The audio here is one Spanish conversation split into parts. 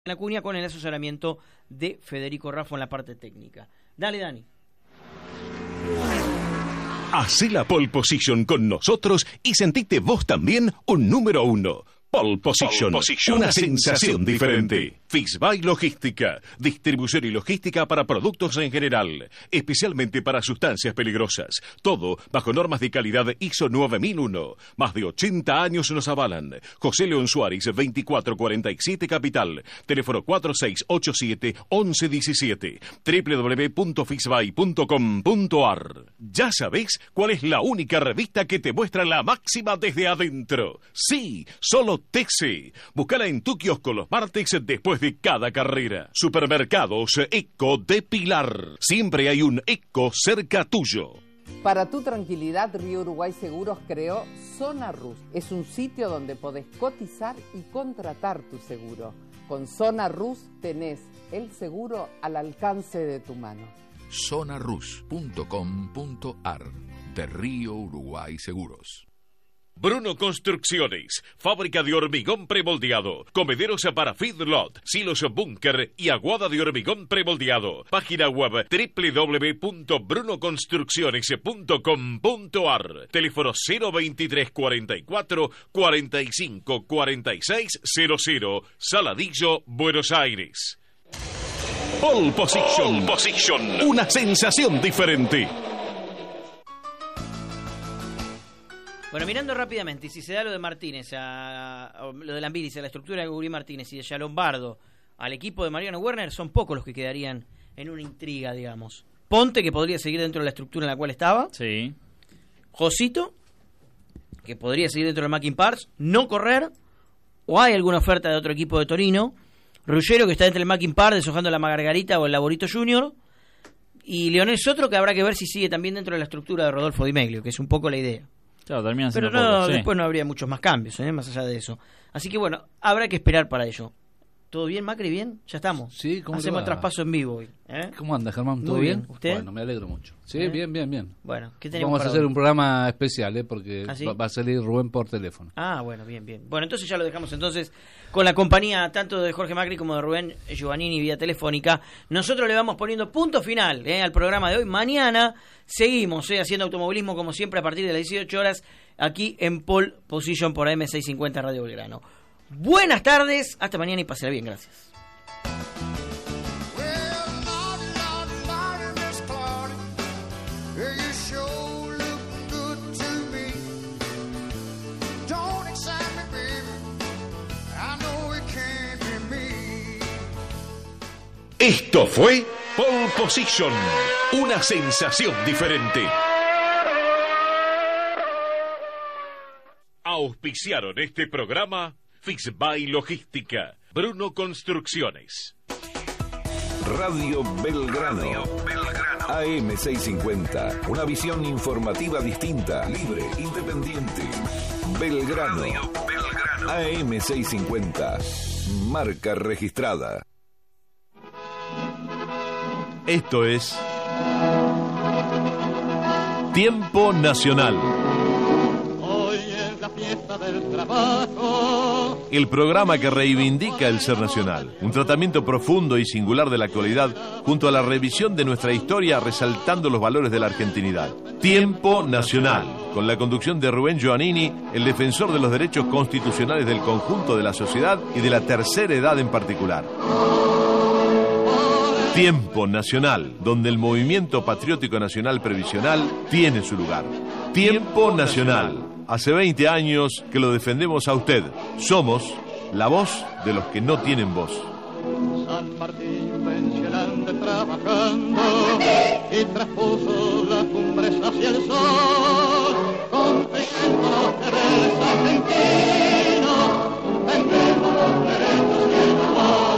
La Cuña con el asesoramiento de Federico Raffo en la parte técnica. Dale, Dani. Hacé la pole position con nosotros y sentite vos también un número uno. Pole Position, una sensación diferente. Fixby Logística, distribución y logística para productos en general, especialmente para sustancias peligrosas. Todo bajo normas de calidad ISO 9001. Más de 80 años nos avalan. José León Suárez, 2447 Capital. Teléfono 4687-1117. www.fixby.com.ar. Ya sabés cuál es la única revista que te muestra la máxima desde adentro. Sí, solo TC. Búscala en tu kiosco los martes después de cada carrera. Supermercados Eco de Pilar. Siempre hay un Eco cerca tuyo. Para tu tranquilidad, Río Uruguay Seguros creó Zona Rus. Es un sitio donde podés cotizar y contratar tu seguro. Con Zona Rus tenés el seguro al alcance de tu mano. Zonarus.com.ar de Río Uruguay Seguros. Bruno Construcciones, fábrica de hormigón premoldeado, comederos para feedlot, silos búnker y aguada de hormigón premoldeado. Página web www.brunoconstrucciones.com.ar. Teléfono 023 44 45 46 00, Saladillo, Buenos Aires. Pole Position, una sensación diferente. Bueno, mirando rápidamente, si se da lo de Martínez, o lo de Lambiris, a la estructura de Guri Martínez y de Lombardo al equipo de Mariano Werner, son pocos los que quedarían en una intriga, digamos. Ponte, que podría seguir dentro de la estructura en la cual estaba. Sí. Josito, que podría seguir dentro del Mackin Parks, no correr, o hay alguna oferta de otro equipo de Torino. Ruggiero, que está entre el Mackin Parks, deshojando la Margarita o el Laborito Junior. Y Leonel Sotro, que habrá que ver si sigue también dentro de la estructura de Rodolfo Di Meglio, que es un poco la idea. Claro, terminan pero siendo no, pocos, sí. Después no habría muchos más cambios, más allá de eso. Así que bueno, habrá que esperar para ello. ¿Todo bien, Macri? ¿Bien? Ya estamos. Sí, ¿cómo hacemos te va? traspaso en vivo hoy. ¿Cómo anda, Germán? ¿Todo Muy bien? ¿Usted? Bueno, me alegro mucho. Sí, bien. Bueno, ¿qué tenemos Vamos a para hacer hoy? un programa especial, porque ¿Ah, sí? va a salir Rubén por teléfono. Ah, bueno, bien. Bueno, entonces ya lo dejamos entonces con la compañía tanto de Jorge Macri como de Rubén Giovannini vía telefónica. Nosotros le vamos poniendo punto final al programa de hoy. Mañana seguimos haciendo automovilismo como siempre a partir de las 18 horas aquí en Pole Position por AM650 Radio Belgrano. Buenas tardes, hasta mañana y pásela bien, gracias. Esto fue Pole Position, una sensación diferente. Auspiciaron este programa Fixby Logística, Bruno Construcciones. Radio Belgrano. AM650. Una visión informativa distinta, libre, independiente. Belgrano. AM650. Marca registrada. Esto es Tiempo Nacional. Hoy es la fiesta del trabajo. El programa que reivindica el ser nacional. Un tratamiento profundo y singular de la actualidad junto a la revisión de nuestra historia resaltando los valores de la argentinidad. Tiempo Nacional. Con la conducción de Rubén Giovannini, el defensor de los derechos constitucionales del conjunto de la sociedad y de la tercera edad en particular. Tiempo Nacional, donde el movimiento patriótico nacional previsional tiene su lugar. Tiempo Nacional. Hace 20 años que lo defendemos a usted. Somos la voz de los que no tienen voz. San Martín pensionante trabajando y traspuso las cumbres hacia el sol, confeccionando los deberes argentinos, vendemos los derechos y el amor.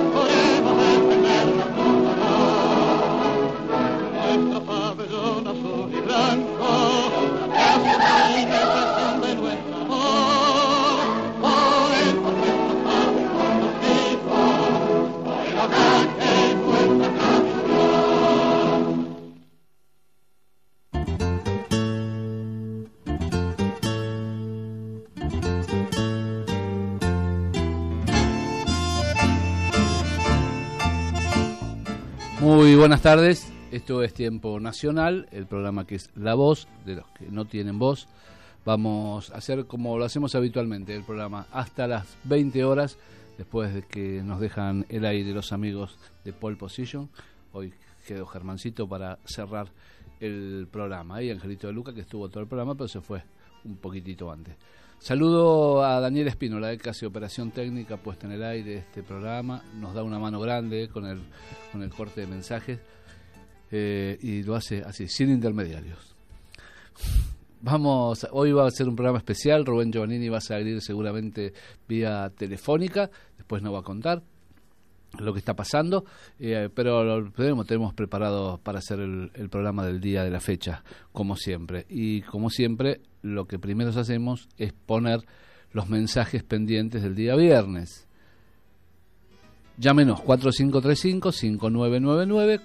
Nuestras pabellonas Muy buenas tardes, esto es Tiempo Nacional, el programa que es la voz de los que no tienen voz. Vamos a hacer como lo hacemos habitualmente, el programa hasta las 20 horas, después de que nos dejan el aire los amigos de Pole Position. Hoy quedó Germancito para cerrar el programa, y Angelito de Luca, que estuvo todo el programa, pero se fue un poquitito antes. Saludo a Daniel Espínola, que hace operación técnica, puesta en el aire de este programa, nos da una mano grande con el corte de mensajes, y lo hace así, sin intermediarios. Hoy va a ser un programa especial. Rubén Giovannini va a salir seguramente vía telefónica, después nos va a contar lo que está pasando, pero tenemos preparado para hacer el programa del día de la fecha, como siempre. Y como siempre, lo que primero hacemos es poner los mensajes pendientes del día viernes. Llámenos 4535-5999,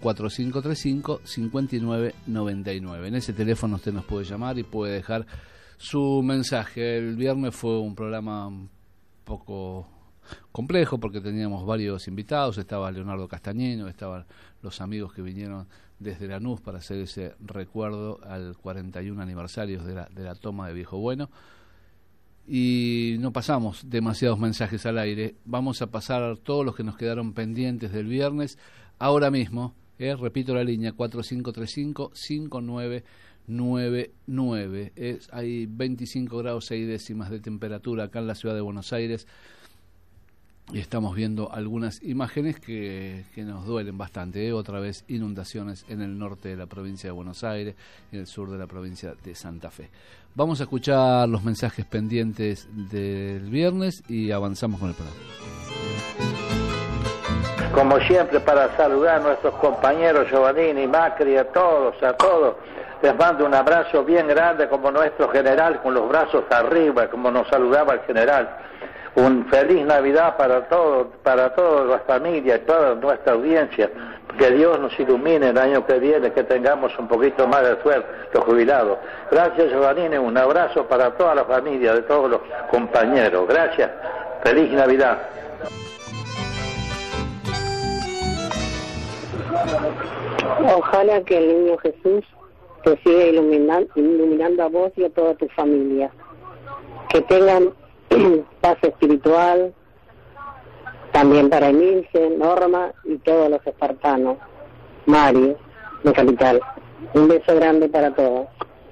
4535-5999. En ese teléfono usted nos puede llamar y puede dejar su mensaje. El viernes fue un programa un poco complejo porque teníamos varios invitados. Estaba Leonardo Castañino, estaban los amigos que vinieron desde Lanús para hacer ese recuerdo al 41 aniversario de la toma de Viejo Bueno, y no pasamos demasiados mensajes al aire. Vamos a pasar todos los que nos quedaron pendientes del viernes ahora mismo. Repito la línea 4535-5999. Hay 25 grados 6 décimas de temperatura acá en la ciudad de Buenos Aires. Y estamos viendo algunas imágenes que nos duelen bastante. Otra vez inundaciones en el norte de la provincia de Buenos Aires, en el sur de la provincia de Santa Fe. Vamos a escuchar los mensajes pendientes del viernes y avanzamos con el programa. Como siempre, para saludar a nuestros compañeros Giovannini, Macri, a todos, les mando un abrazo bien grande como nuestro general, con los brazos arriba, como nos saludaba el general. Un feliz Navidad para toda la familia y toda nuestra audiencia. Que Dios nos ilumine el año que viene, que tengamos un poquito más de suerte los jubilados. Gracias, Giovannini, un abrazo para toda la familia, de todos los compañeros. Gracias, feliz Navidad. Ojalá que el niño Jesús te siga iluminando a vos y a toda tu familia. Que tengan paz espiritual, también para Emilce, Norma y todos los espartanos. Mario, de Capital. Un beso grande para todos.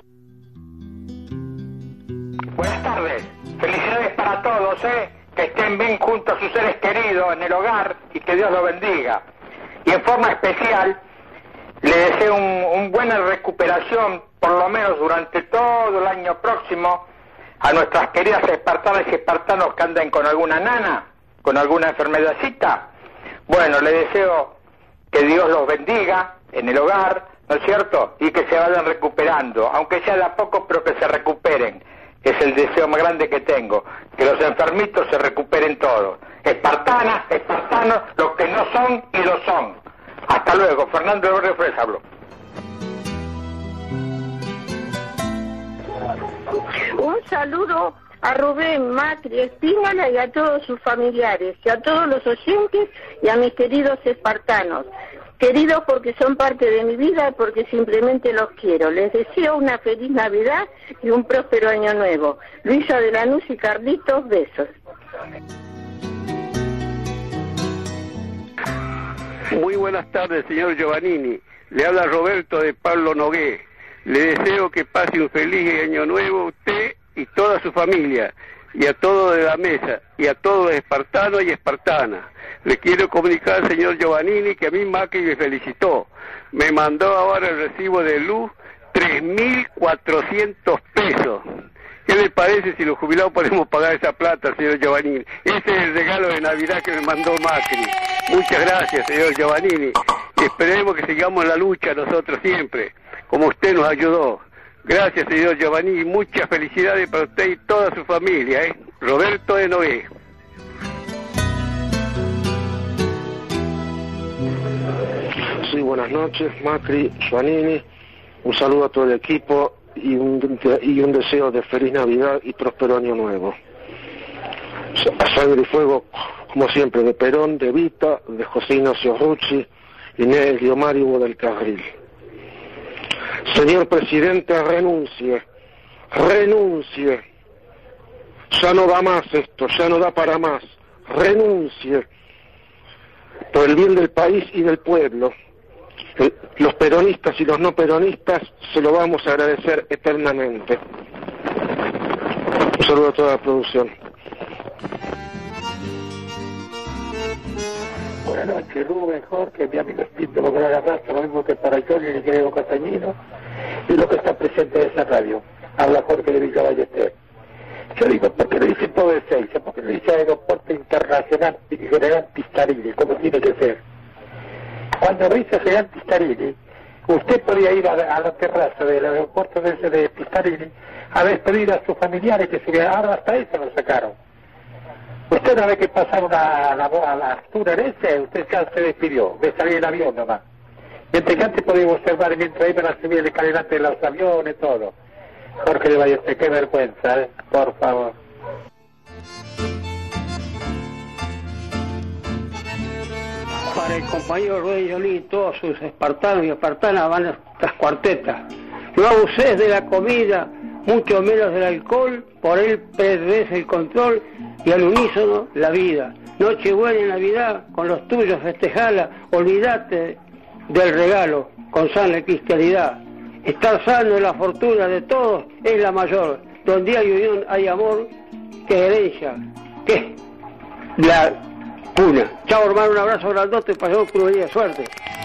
Buenas tardes, felicidades para todos, que estén bien junto a sus seres queridos en el hogar y que Dios los bendiga. Y en forma especial le deseo una buena recuperación, por lo menos durante todo el año próximo, a nuestras queridas espartanas y espartanos que anden con alguna nana, con alguna enfermedadcita. Bueno, le deseo que Dios los bendiga en el hogar, ¿no es cierto? Y que se vayan recuperando, aunque sea de a poco, pero que se recuperen. Es el deseo más grande que tengo, que los enfermitos se recuperen todos. Espartanas, espartanos, los que no son y lo son. Hasta luego, Fernando de Barrio Fresa habló. Un saludo a Rubén, Macri, Espínola y a todos sus familiares, y a todos los oyentes y a mis queridos espartanos. Queridos porque son parte de mi vida y porque simplemente los quiero. Les deseo una feliz Navidad y un próspero año nuevo. Luisa de Lanús y Carlitos, besos. Muy buenas tardes, señor Giovannini. Le habla Roberto de Pablo Nogué. Le deseo que pase un feliz año nuevo a usted y toda su familia, y a todos de la mesa, y a todos los espartanos y espartanas. Le quiero comunicar al señor Giovannini que a mí Macri me felicitó. Me mandó ahora el recibo de luz, 3.400 pesos. ¿Qué le parece si los jubilados podemos pagar esa plata, señor Giovannini? Ese es el regalo de Navidad que me mandó Macri. Muchas gracias, señor Giovannini. Y esperemos que sigamos en la lucha nosotros siempre, como usted nos ayudó. Gracias, señor Giovannini. Muchas felicidades para usted y toda su familia. Roberto de Noé. Sí, buenas noches, Macri, Giovannini. Un saludo a todo el equipo y un deseo de feliz Navidad y próspero año nuevo. A sangre y fuego, como siempre, de Perón, de Vita, de José Ignacio Rucci Inés Guiomar y Hugo del Carril. Señor presidente, renuncie. Ya no da más esto, ya no da para más. Renuncie. Por el bien del país y del pueblo. Los peronistas y los no peronistas se lo vamos a agradecer eternamente. Un saludo a toda la producción. Buenas noches, Rubén, Jorge, mi amigo Espíritu, lo que la raza, lo mismo que para Johnny, el querido Castañino, y lo que está presente en esa radio. Habla Jorge de Villa Ballester. Yo digo, ¿por qué no dice todo el 6? ¿Por qué no dice Aeropuerto Internacional General Pistarini, como tiene que ser? Cuando dice General Pistarini, usted podía ir a la terraza del aeropuerto de Pistarini a despedir a sus familiares, que ahora hasta eso lo sacaron. Usted una vez que pasaron a la Turarese, usted ya se despidió, ve salir el avión nomás. Mientras que antes podía observar mientras iban a subir el escalerante de los aviones, todo. Jorge de Ballester, qué vergüenza, por favor. Para el compañero Rubén Yolí, todos sus espartanos y espartanas van a estas cuartetas. No abuses de la comida, mucho menos del alcohol, por él perdés el control y al unísono la vida. Nochebuena y Navidad, con los tuyos festejala, olvídate del regalo, con sana cristianidad. Estar sano en la fortuna de todos es la mayor. Donde hay unión hay amor, que herencia, que la cuna. Chao hermano, un abrazo grandote y pasemos por un día de suerte.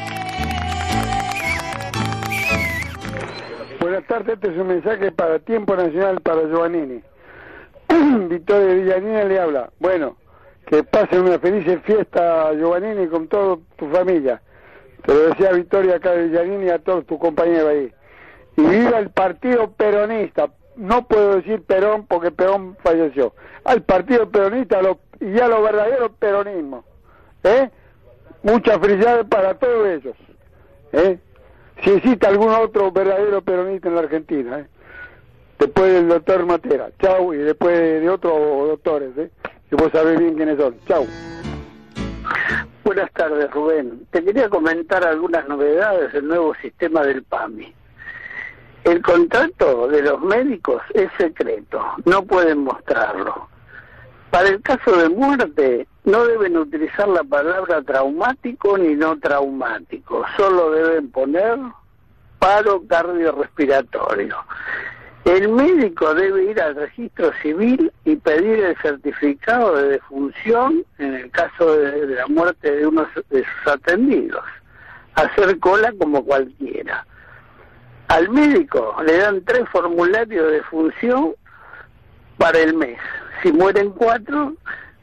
Buenas tardes, este es un mensaje para Tiempo Nacional para Giovannini. Victoria de Villanina le habla. Bueno, que pasen una feliz fiesta, Giovannini, con toda tu familia. Te lo decía Victoria acá de Villanini y a todos tus compañeros ahí. Y viva el partido peronista. No puedo decir Perón porque Perón falleció. Al partido peronista y a los verdaderos peronismos. Muchas felicidades para todos ellos. Si existe algún otro verdadero peronista en la Argentina. Después del doctor Matera. Chau. Y después de otros doctores. Que vos sabés bien quiénes son. Chau. Buenas tardes, Rubén. Te quería comentar algunas novedades del nuevo sistema del PAMI. El contrato de los médicos es secreto, no pueden mostrarlo. Para el caso de muerte, no deben utilizar la palabra traumático ni no traumático, solo deben poner paro cardiorrespiratorio. El médico debe ir al registro civil y pedir el certificado de defunción en el caso de la muerte de uno de sus atendidos. Hacer cola como cualquiera. Al médico le dan 3 formularios de defunción para el mes. Si mueren 4...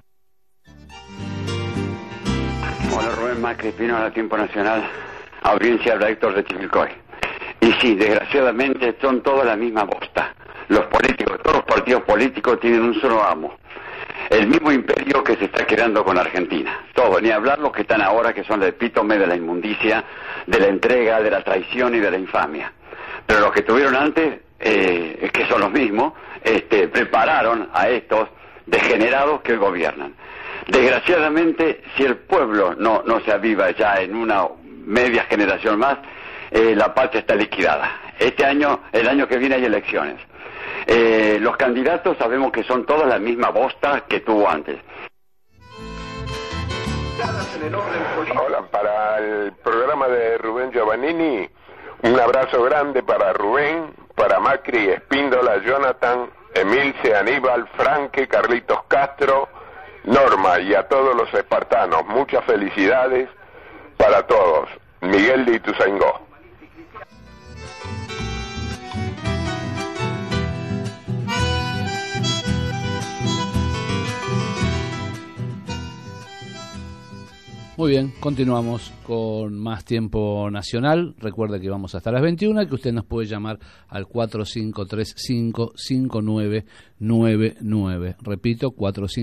Hola, Rubén Macri, Pino a la Tiempo Nacional, audiencia de Héctor de Chivilcoy. Y sí, desgraciadamente son todos la misma bosta. Los políticos, todos los partidos políticos tienen un solo amo. El mismo imperio que se está creando con Argentina. Todo, ni hablar los que están ahora, que son el epítome de la inmundicia, de la entrega, de la traición y de la infamia. Pero los que tuvieron antes, que son los mismos, prepararon a estos degenerados que gobiernan. Desgraciadamente, si el pueblo no se aviva ya en una media generación más, la patria está liquidada. Este año, el año que viene hay elecciones. Los candidatos sabemos que son todos la misma bosta que tuvo antes. Hola, para el programa de Rubén Giovannini, un abrazo grande para Rubén, para Macri, Espíndola, Jonathan, Emilce, Aníbal, Franque, Carlitos Castro, Norma y a todos los espartanos. Muchas felicidades para todos. Miguel de Ituzaingó. Muy bien, continuamos con más Tiempo Nacional. Recuerde que vamos hasta las 21 y que usted nos puede llamar al 4535-5999. Repito,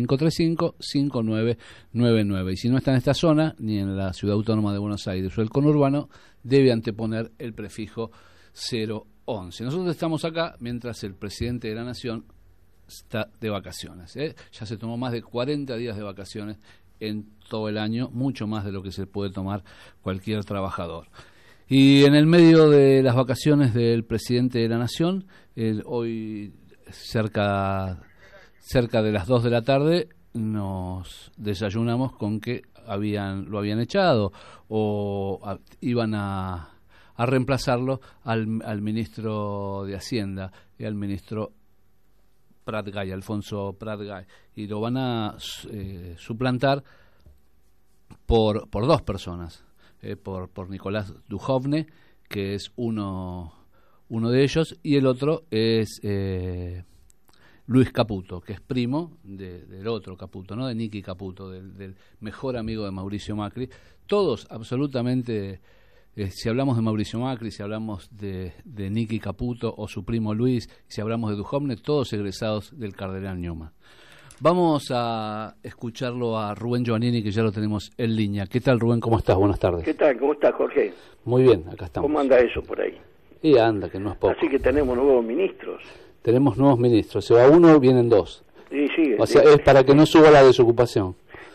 4535-5999. Y si no está en esta zona, ni en la Ciudad Autónoma de Buenos Aires o el conurbano, debe anteponer el prefijo 011. Nosotros estamos acá mientras el presidente de la Nación está de vacaciones. Ya se tomó más de 40 días de vacaciones en todo el año, mucho más de lo que se puede tomar cualquier trabajador. Y en el medio de las vacaciones del presidente de la Nación, hoy cerca de las 2 de la tarde nos desayunamos con que lo habían echado o iban a reemplazarlo al ministro de Hacienda y al ministro Prat-Gay, Alfonso Prat-Gay, y lo van a suplantar por 2 personas, por Nicolás Duhovne, que es uno de ellos, y el otro es Luis Caputo, que es primo del otro Caputo, ¿no? De Nicky Caputo, del mejor amigo de Mauricio Macri. Todos absolutamente, si hablamos de Mauricio Macri, si hablamos de Nicky Caputo o su primo Luis, si hablamos de Duhovne, todos egresados del Cardenal Newman. Vamos a escucharlo a Rubén Giovannini, que ya lo tenemos en línea. ¿Qué tal, Rubén? ¿Cómo estás? Buenas tardes. ¿Qué tal? ¿Cómo estás, Jorge? Muy bien, acá estamos. ¿Cómo anda eso por ahí? Y anda, que no es poco. Así que tenemos nuevos ministros. Tenemos nuevos ministros. Se va uno, vienen 2. Sí. O sea, es para que no suba la desocupación.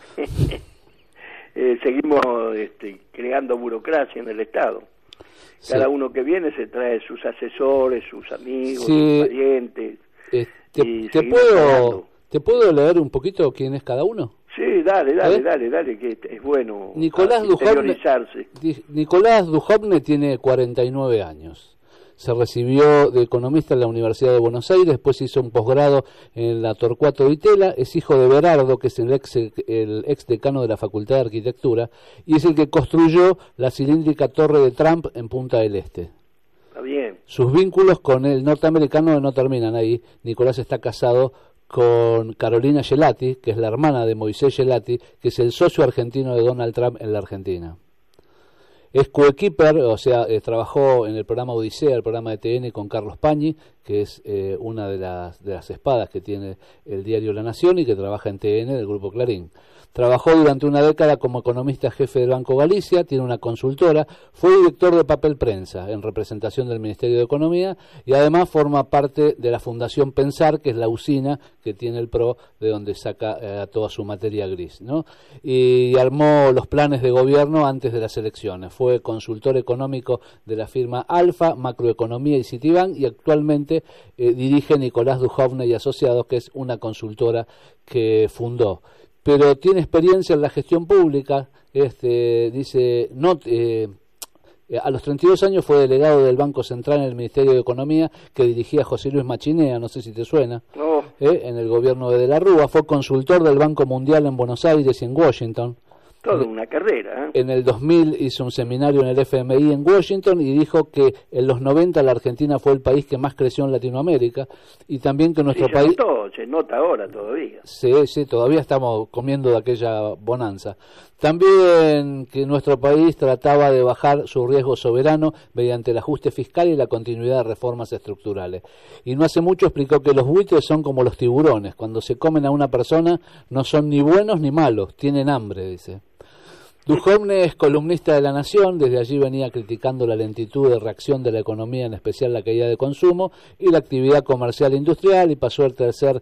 Seguimos creando burocracia en el Estado. Cada uno que viene se trae sus asesores, sus amigos, sus parientes. ¿Te puedo leer un poquito quién es cada uno? Sí, dale, que es bueno Nicolás Duhovne tiene 49 años. Se recibió de economista en la Universidad de Buenos Aires, después hizo un posgrado en la Torcuato Di Tella, es hijo de Berardo, que es el ex decano de la Facultad de Arquitectura, y es el que construyó la cilíndrica Torre de Trump en Punta del Este. Está bien. Sus vínculos con el norteamericano no terminan ahí. Nicolás está casado con Carolina Gelati, que es la hermana de Moisés Gelati, que es el socio argentino de Donald Trump en la Argentina. Es coequiper, o sea, trabajó en el programa Odisea, el programa de TN con Carlos Pañi, que es una de las espadas que tiene el diario La Nación y que trabaja en TN del Grupo Clarín. Trabajó durante una década como economista jefe del Banco Galicia, tiene una consultora, fue director de Papel Prensa en representación del Ministerio de Economía y además forma parte de la Fundación Pensar, que es la usina que tiene el PRO, de donde saca toda su materia gris, ¿no? Y armó los planes de gobierno antes de las elecciones. Fue consultor económico de la firma Alfa, Macroeconomía y Citibank, y actualmente dirige Nicolás Duhovne y Asociados, que es una consultora que fundó. Pero tiene experiencia en la gestión pública, dice, a los 32 años fue delegado del Banco Central en el Ministerio de Economía, que dirigía José Luis Machinea, no sé si te suena, en el gobierno de la Rúa. Fue consultor del Banco Mundial en Buenos Aires y en Washington. Toda una carrera. En el 2000 hizo un seminario en el FMI en Washington y dijo que en los 90 la Argentina fue el país que más creció en Latinoamérica, y también que nuestro país... Se nota ahora todavía. Sí, todavía estamos comiendo de aquella bonanza. También que nuestro país trataba de bajar su riesgo soberano mediante el ajuste fiscal y la continuidad de reformas estructurales. Y no hace mucho explicó que los buitres son como los tiburones. Cuando se comen a una persona no son ni buenos ni malos, tienen hambre, dice. Duhovne es columnista de La Nación, desde allí venía criticando la lentitud de reacción de la economía, en especial la caída de consumo y la actividad comercial e industrial, y pasó el tercer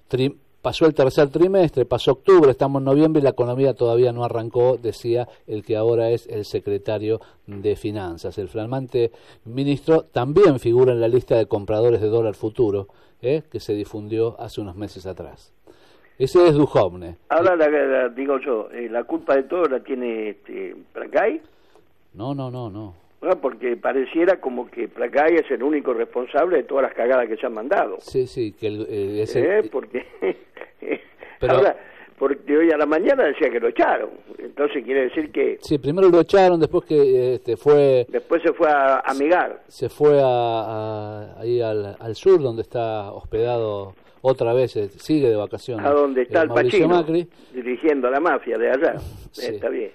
trimestre, pasó octubre, estamos en noviembre y la economía todavía no arrancó, decía el que ahora es el secretario de Finanzas. El flamante ministro también figura en la lista de compradores de dólar futuro, que se difundió hace unos meses atrás. Ese es Duhovne. Ahora digo yo, la culpa de todo la tiene Prat-Gay. No. Bueno, porque pareciera como que Prat-Gay es el único responsable de todas las cagadas que se han mandado. Sí, que porque pero... ahora, porque hoy a la mañana decía que lo echaron, entonces quiere decir que... Sí, primero lo echaron, después que Después se fue a amigar. Se fue ahí al sur, donde está hospedado... Otra vez sigue de vacaciones. A donde está el Pachino, Macri, dirigiendo la mafia de allá. Sí. Está bien.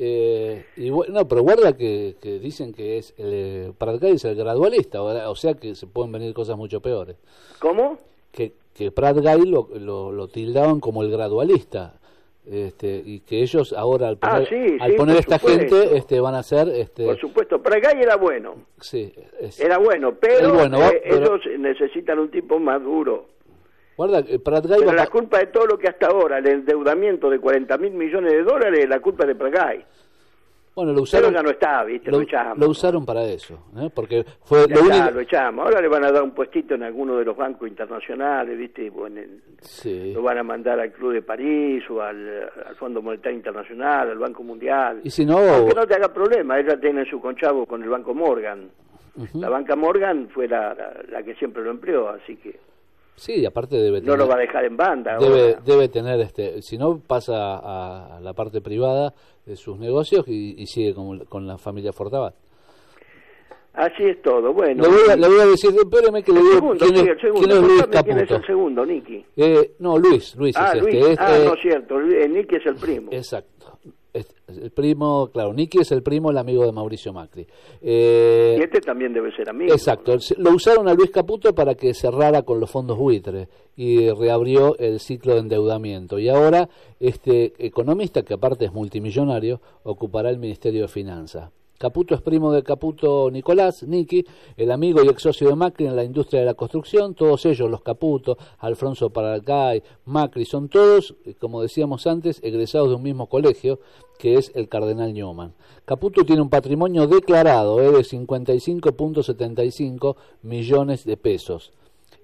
Pero guarda que dicen que es Prat-Gay es el gradualista, o sea que se pueden venir cosas mucho peores. ¿Cómo? Que Prat-Gay lo tildaban como el gradualista. Y que ellos ahora al poner esta gente van a ser por supuesto. Prat-Gay era bueno. Sí, era bueno, pero ellos necesitan un tipo más duro. Guarda, Prat-Gay pero la culpa de todo lo que hasta ahora, el endeudamiento de 40.000 millones de dólares, la culpa es de Prat-Gay. Bueno, lo usaron, pero ya no está, ¿viste? Lo echamos. Lo usaron para eso, porque fue ya está, lo echamos. Ahora le van a dar un puestito en alguno de los bancos internacionales, ¿viste? Bueno, sí. Lo van a mandar al Club de París o al Fondo Monetario Internacional, al Banco Mundial. Y si no... Aunque no te haga problema, ella tiene su conchavo con el Banco Morgan. La banca Morgan fue la que siempre lo empleó, así que... Sí, aparte debe tener... No lo va a dejar en banda. Debe tener, si no, pasa a la parte privada de sus negocios y sigue con la familia Fortabat. Así es todo, bueno. Le voy a decir, espérame que le digo quién es Luis Caputo. ¿Quién es el segundo, Nicky? No, Luis Luis. Luis. No es cierto, Nicky es el primo. Exacto. El primo, claro, Nicky es el primo, el amigo de Mauricio Macri. Y este también debe ser amigo. Exacto, lo usaron a Luis Caputo para que cerrara con los fondos buitre y reabrió el ciclo de endeudamiento. Y ahora este economista, que aparte es multimillonario, ocupará el Ministerio de Finanzas. Caputo es primo de Caputo Nicolás, Nicky, el amigo y ex socio de Macri en la industria de la construcción. Todos ellos, los Caputo, Alfonso Prat-Gay, Macri, son todos, como decíamos antes, egresados de un mismo colegio, que es el Cardenal Newman. Caputo tiene un patrimonio declarado de 55.75 millones de pesos.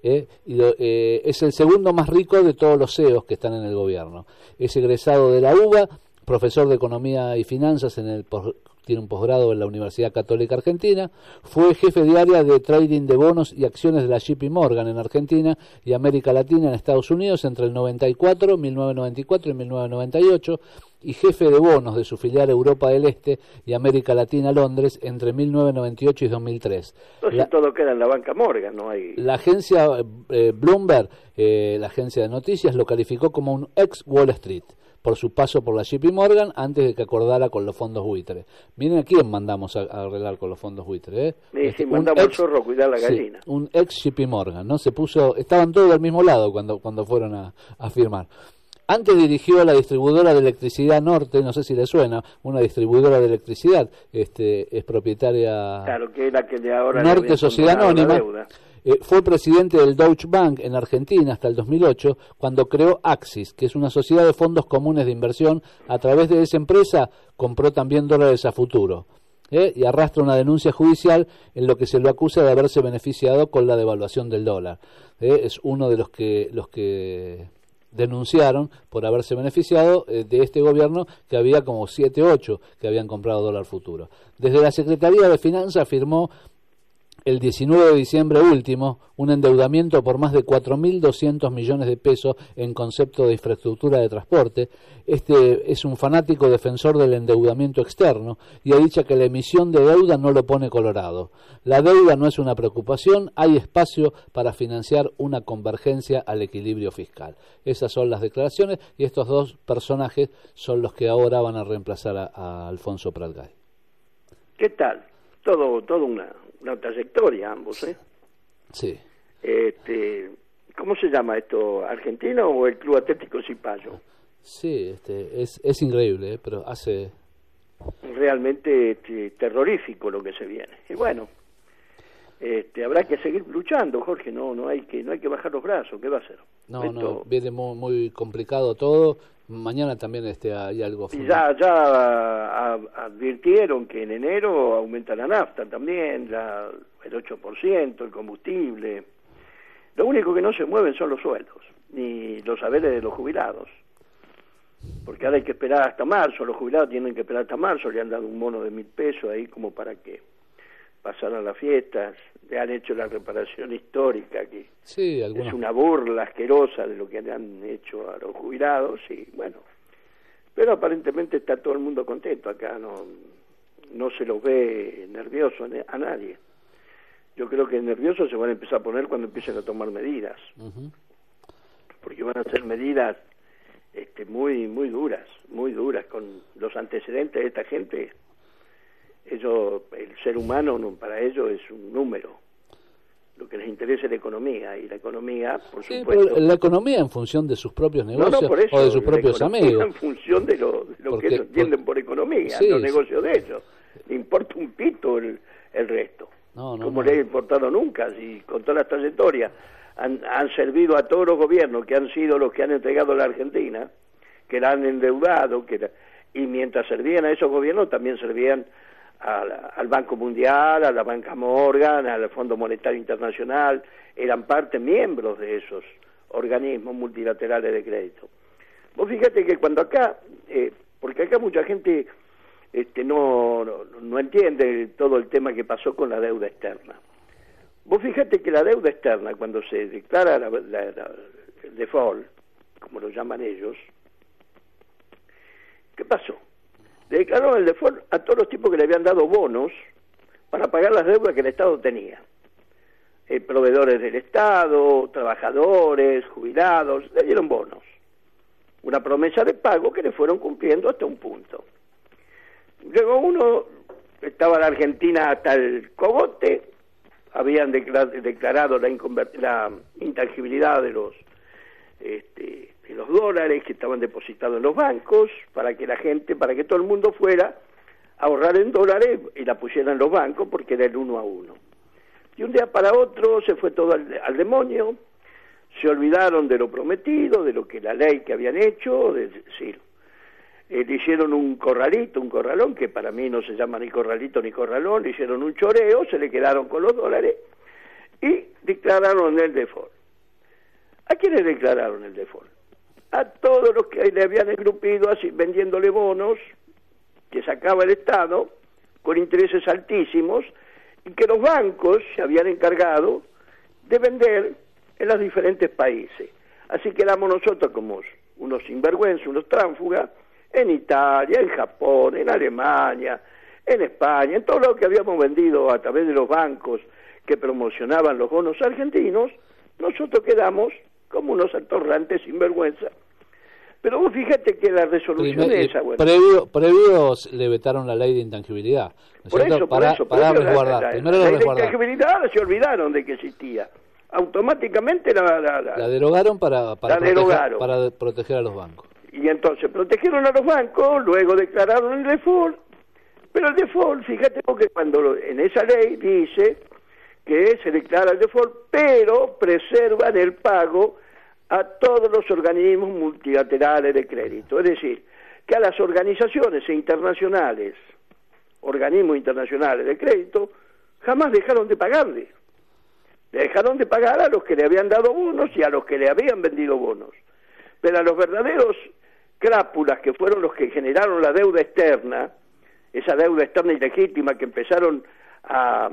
Es el segundo más rico de todos los CEOs que están en el gobierno. Es egresado de la UBA, profesor de Economía y Finanzas tiene un posgrado en la Universidad Católica Argentina, fue jefe de área de trading de bonos y acciones de la JP Morgan en Argentina y América Latina en Estados Unidos entre el 1994 y 1998, y jefe de bonos de su filial Europa del Este y América Latina Londres entre 1998 y 2003. Entonces todo queda en la banca Morgan, ¿no? La agencia Bloomberg, la agencia de noticias, lo calificó como un ex Wall Street por su paso por la JP Morgan antes de que acordara con los fondos buitre. Miren a quién mandamos a arreglar con los fondos buitre. Sí, mandamos al zorro a cuidar la gallina. Sí, un ex JP Morgan, ¿no? Estaban todos del mismo lado cuando fueron a firmar. Antes dirigió a la distribuidora de electricidad Norte, no sé si le suena, una distribuidora de electricidad, es propietaria... Claro, que es la que de ahora... Norte Sociedad Anónima. Fue presidente del Deutsche Bank en Argentina hasta el 2008, cuando creó Axis, que es una sociedad de fondos comunes de inversión. A través de esa empresa compró también dólares a futuro. Y arrastra una denuncia judicial en lo que se lo acusa de haberse beneficiado con la devaluación del dólar. Es uno de los que denunciaron por haberse beneficiado de este gobierno, que había como 7, 8 que habían comprado dólar futuro. Desde la Secretaría de Finanzas firmó el 19 de diciembre último un endeudamiento por más de 4.200 millones de pesos en concepto de infraestructura de transporte. Este es un fanático defensor del endeudamiento externo y ha dicho que la emisión de deuda no lo pone colorado. La deuda no es una preocupación, hay espacio para financiar una convergencia al equilibrio fiscal. Esas son las declaraciones y estos dos personajes son los que ahora van a reemplazar a Alfonso Prat-Gay. ¿Qué tal? Todo una trayectoria ambos, ¿eh? Sí. ¿Cómo se llama esto? ¿Argentino o el Club Atlético Cipallo? Sí, es increíble, pero hace... Realmente terrorífico lo que se viene. Y bueno, habrá que seguir luchando, Jorge, no hay que bajar los brazos, ¿qué va a hacer? No, viene muy complicado todo. Mañana también hay algo. Y ya advirtieron que en enero aumenta la nafta también, el 8%, el combustible. Lo único que no se mueven son los sueldos, ni los saberes de los jubilados. Porque ahora hay que esperar hasta marzo, los jubilados tienen que esperar hasta marzo, le han dado un bono de 1.000 pesos ahí como para que pasaran las fiestas, le han hecho la reparación histórica, que sí, es una burla asquerosa de lo que le han hecho a los jubilados, y bueno, pero aparentemente está todo el mundo contento acá, no se los ve nerviosos a nadie. Yo creo que nerviosos se van a empezar a poner cuando empiecen a tomar medidas, porque van a ser medidas muy duras, con los antecedentes de esta gente. El ser humano para ellos es un número. Lo que les interesa es la economía, y la economía, por supuesto... Pero la economía en función de sus propios negocios por eso, o de sus propios amigos. En función de lo que ellos entienden por economía, los negocios de ellos. Le importa un pito el resto. Como le ha importado nunca, si con toda la trayectoria. han servido a todos los gobiernos que han sido los que han entregado a la Argentina, que la han endeudado, y mientras servían a esos gobiernos también servían al Banco Mundial, a la Banca Morgan, al Fondo Monetario Internacional, eran parte miembros de esos organismos multilaterales de crédito. Vos fíjate que cuando acá, porque acá mucha gente no entiende todo el tema que pasó con la deuda externa. Vos fíjate que la deuda externa, cuando se declara el default, como lo llaman ellos, ¿qué pasó? Le declararon el default a todos los tipos que le habían dado bonos para pagar las deudas que el Estado tenía. Proveedores del Estado, trabajadores, jubilados, le dieron bonos. Una promesa de pago que le fueron cumpliendo hasta un punto. Luego estaba la Argentina hasta el cogote, habían declarado la intangibilidad de los dólares que estaban depositados en los bancos, para que todo el mundo fuera a ahorrar en dólares y la pusieran en los bancos porque era el 1 a 1. Y un día para otro se fue todo al demonio, se olvidaron de lo prometido, de lo que la ley que habían hecho, le hicieron un corralón, que para mí no se llama ni corralito ni corralón, le hicieron un choreo, se le quedaron con los dólares y declararon el default. ¿A quiénes declararon el default? A todos los que le habían engrupido así, vendiéndole bonos que sacaba el Estado con intereses altísimos y que los bancos se habían encargado de vender en los diferentes países. Así que éramos nosotros como unos sinvergüenzas, unos tránsfugas, en Italia, en Japón, en Alemania, en España, en todo lo que habíamos vendido a través de los bancos que promocionaban los bonos argentinos, nosotros quedamos como unos atorrantes sinvergüenza. Pero vos fíjate que la resolución de esa... Previo le vetaron la ley de intangibilidad, ¿no es cierto? Para resguardar. Primero la ley de intangibilidad se olvidaron de que existía. Automáticamente la derogaron para proteger a los bancos. Y entonces protegieron a los bancos, luego declararon el default, pero el default, fíjate porque cuando en esa ley dice que se declara el default, pero preservan el pago a todos los organismos multilaterales de crédito. Es decir, que a las organizaciones internacionales, organismos internacionales de crédito, jamás dejaron de pagarle. Le dejaron de pagar a los que le habían dado bonos y a los que le habían vendido bonos. Pero a los verdaderos crápulas, que fueron los que generaron la deuda externa, esa deuda externa ilegítima que empezaron a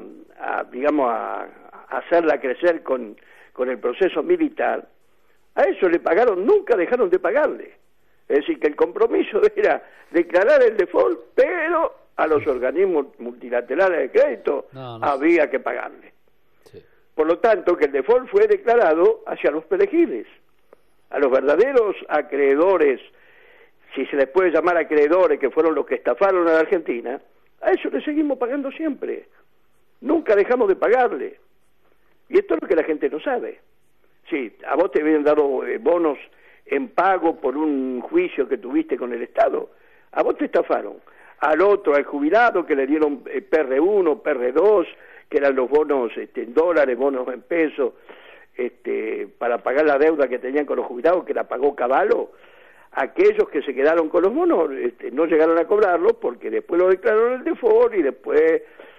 hacerla crecer con el proceso militar, a eso le pagaron, nunca dejaron de pagarle. Es decir, que el compromiso era declarar el default, pero a los organismos multilaterales de crédito había que pagarle. Sí. Por lo tanto, que el default fue declarado hacia los perejiles. A los verdaderos acreedores, si se les puede llamar acreedores, que fueron los que estafaron a la Argentina, a eso le seguimos pagando siempre. Nunca dejamos de pagarle. Y esto es lo que la gente no sabe. Sí, a vos te habían dado bonos en pago por un juicio que tuviste con el Estado. A vos te estafaron. Al otro, al jubilado, que le dieron PR1, PR2, que eran los bonos en dólares, bonos en pesos, para pagar la deuda que tenían con los jubilados, que la pagó Caballo. Aquellos que se quedaron con los bonos no llegaron a cobrarlos porque después lo declararon el default y después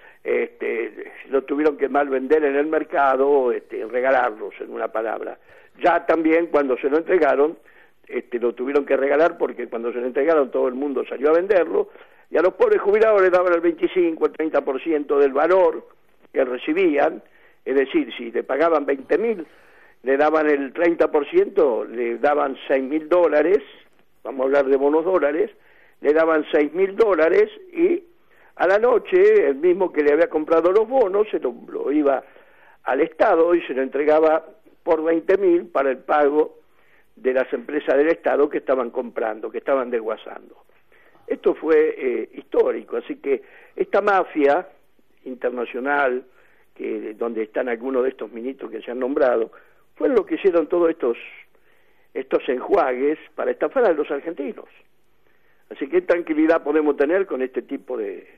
lo tuvieron que mal vender en el mercado, regalarlos, en una palabra. Ya también cuando se lo entregaron, lo tuvieron que regalar porque cuando se lo entregaron todo el mundo salió a venderlo y a los pobres jubilados les daban el 25, el 30% del valor que recibían. Es decir, si le pagaban 20.000, le daban el 30%, le daban $6.000, vamos a hablar de bonos dólares, le daban $6.000 y a la noche el mismo que le había comprado los bonos se lo iba al Estado y se lo entregaba por 20.000 para el pago de las empresas del Estado que estaban comprando, que estaban desguazando. Esto fue histórico, así que esta mafia internacional, donde están algunos de estos ministros que se han nombrado, fueron los que hicieron todos estos enjuagues para estafar a los argentinos. Así que tranquilidad podemos tener con este tipo de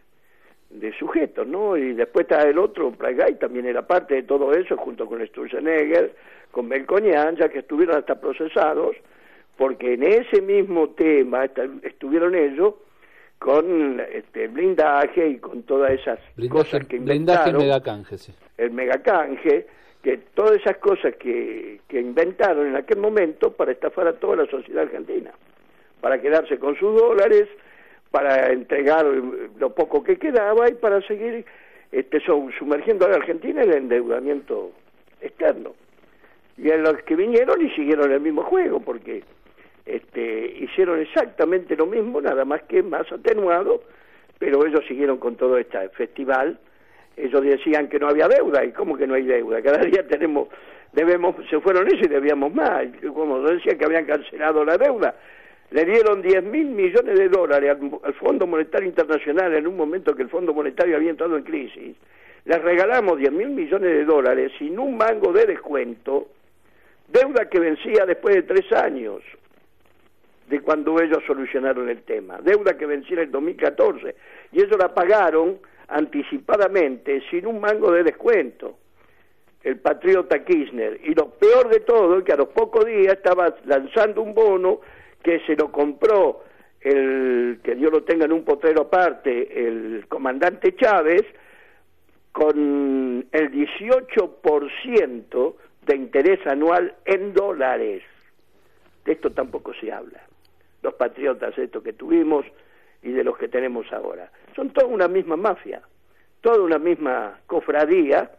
sujetos, ¿no? Y después está el otro, Pragai, también era parte de todo eso, junto con Sturzenegger, con Melconian, ya que estuvieron hasta procesados, porque en ese mismo tema estuvieron ellos con el blindaje y con todas esas cosas que inventaron. Blindaje y megacanje, sí. El megacanje, que todas esas cosas que inventaron en aquel momento para estafar a toda la sociedad argentina, para quedarse con sus dólares, para entregar lo poco que quedaba y para seguir sumergiendo a la Argentina en el endeudamiento externo. Y a los que vinieron y siguieron el mismo juego, porque hicieron exactamente lo mismo, nada más que más atenuado, pero ellos siguieron con todo este festival. Ellos decían que no había deuda, y ¿cómo que no hay deuda? Cada día debemos, se fueron ellos y debíamos más. Como decían que habían cancelado la deuda, le dieron 10.000 millones de dólares al Fondo Monetario Internacional en un momento que el Fondo Monetario había entrado en crisis. Les regalamos 10.000 millones de dólares sin un mango de descuento, deuda que vencía después de 3 años de cuando ellos solucionaron el tema, deuda que vencía en el 2014, y ellos la pagaron anticipadamente sin un mango de descuento, el patriota Kirchner. Y lo peor de todo es que a los pocos días estaba lanzando un bono que se lo compró que Dios lo tenga en un potrero aparte, el comandante Chávez, con el 18% de interés anual en dólares. De esto tampoco se habla. Los patriotas estos que tuvimos y de los que tenemos ahora. Son toda una misma mafia, toda una misma cofradía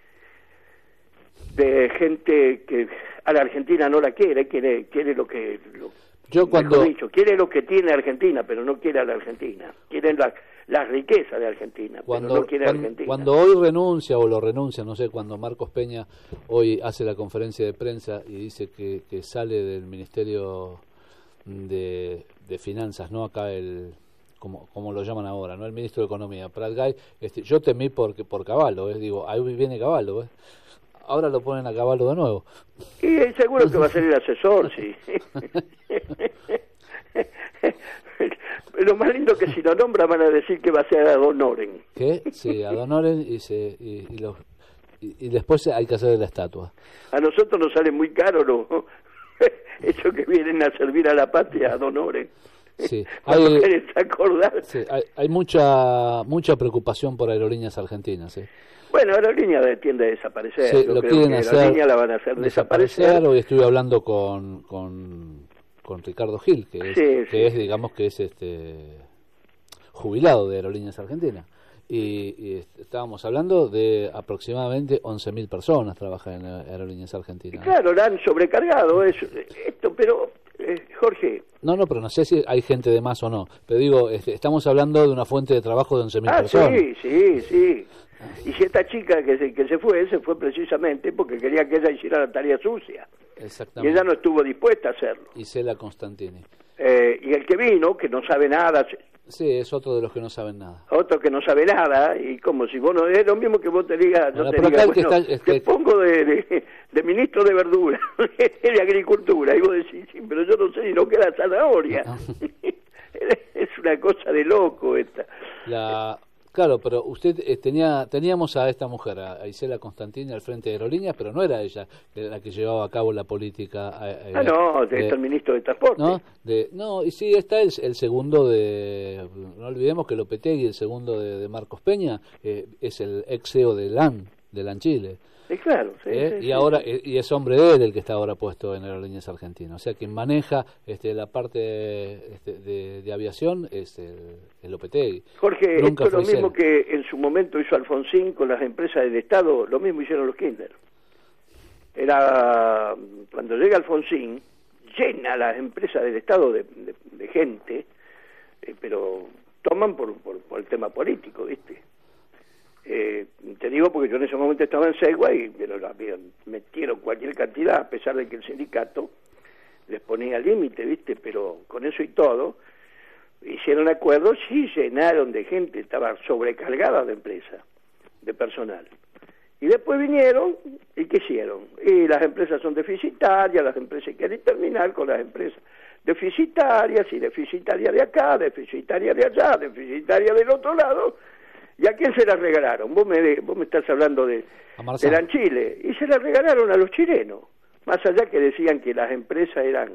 de gente que a la Argentina no la quiere lo que... quiere lo que tiene Argentina, pero no quiere a la Argentina. Quieren la riqueza de Argentina, pero no quiere a Argentina. Cuando hoy renuncia, o lo renuncia, no sé, cuando Marcos Peña hoy hace la conferencia de prensa y dice que sale del Ministerio de Finanzas, ¿no? Acá como lo llaman ahora, ¿no? El ministro de Economía, Pratgay, yo temí por Cavallo, digo, ahí viene Cavallo, ahora lo ponen a Cavallo de nuevo. Y seguro que va a ser el asesor, sí. Lo más lindo que si lo nombra van a decir que va a ser a Don Oren. ¿Qué? Sí, a Don Oren y después hay que hacerle la estatua. A nosotros nos sale muy caro eso que vienen a servir a la patria, a Don Oren. Sí, hay mucha preocupación por Aerolíneas Argentinas, ¿sí? Bueno, Aerolíneas tiende a desaparecer. Sí, yo lo creo quieren que hacer Aerolíneas la van a hacer desaparecer. Hoy estuve hablando con Ricardo Gil, que es digamos que es jubilado de Aerolíneas Argentinas. Y estábamos hablando de aproximadamente 11.000 personas trabajan en Aerolíneas Argentinas. Y claro, la han sobrecargado esto, pero Jorge... No, pero no sé si hay gente de más o no. Pero digo, estamos hablando de una fuente de trabajo de 11.000 personas. Sí. Y si esta chica que se fue precisamente porque quería que ella hiciera la tarea sucia. Exactamente. Y ella no estuvo dispuesta a hacerlo. Isela Constantini. Y el que vino, que no sabe nada... Sí, es otro de los que no saben nada. Otro que no sabe nada, y como si vos no... Es lo mismo que vos te digas... Yo te diga, te pongo de ministro de verdura, de agricultura, y vos decís, sí, pero yo no sé si no queda zanahoria. Es una cosa de loco esta. Claro, pero usted teníamos a esta mujer, a Isela Constantini, al frente de Aerolíneas, pero no era ella la que llevaba a cabo la política. Está el ministro de Transporte. Y sí, está el segundo no olvidemos que Lopetegui, el segundo de Marcos Peña, es el ex CEO de LAN Chile. Claro, y ahora y es hombre de él el que está ahora puesto en Aerolíneas Argentinas. O sea, quien maneja la parte de aviación es el Lopetegui. Jorge, esto es lo mismo que en su momento hizo Alfonsín con las empresas del Estado, lo mismo hicieron los Kirchner. Cuando llega Alfonsín, llena las empresas del Estado de gente, pero toman por el tema político, ¿viste? Te digo porque yo en ese momento estaba en Segway, pero metieron cualquier cantidad, a pesar de que el sindicato les ponía límite, ¿viste? Pero con eso y todo, hicieron acuerdos y llenaron de gente, estaba sobrecargada de empresa, de personal. Y después vinieron, ¿y qué hicieron? Y las empresas son deficitarias, las empresas quieren terminar con las empresas deficitarias, y deficitarias de acá, deficitarias de allá, deficitarias del otro lado. ¿Y a quién se las regalaron? Vos me estás hablando de LAN Chile, y se las regalaron a los chilenos, Más allá que decían que las empresas eran...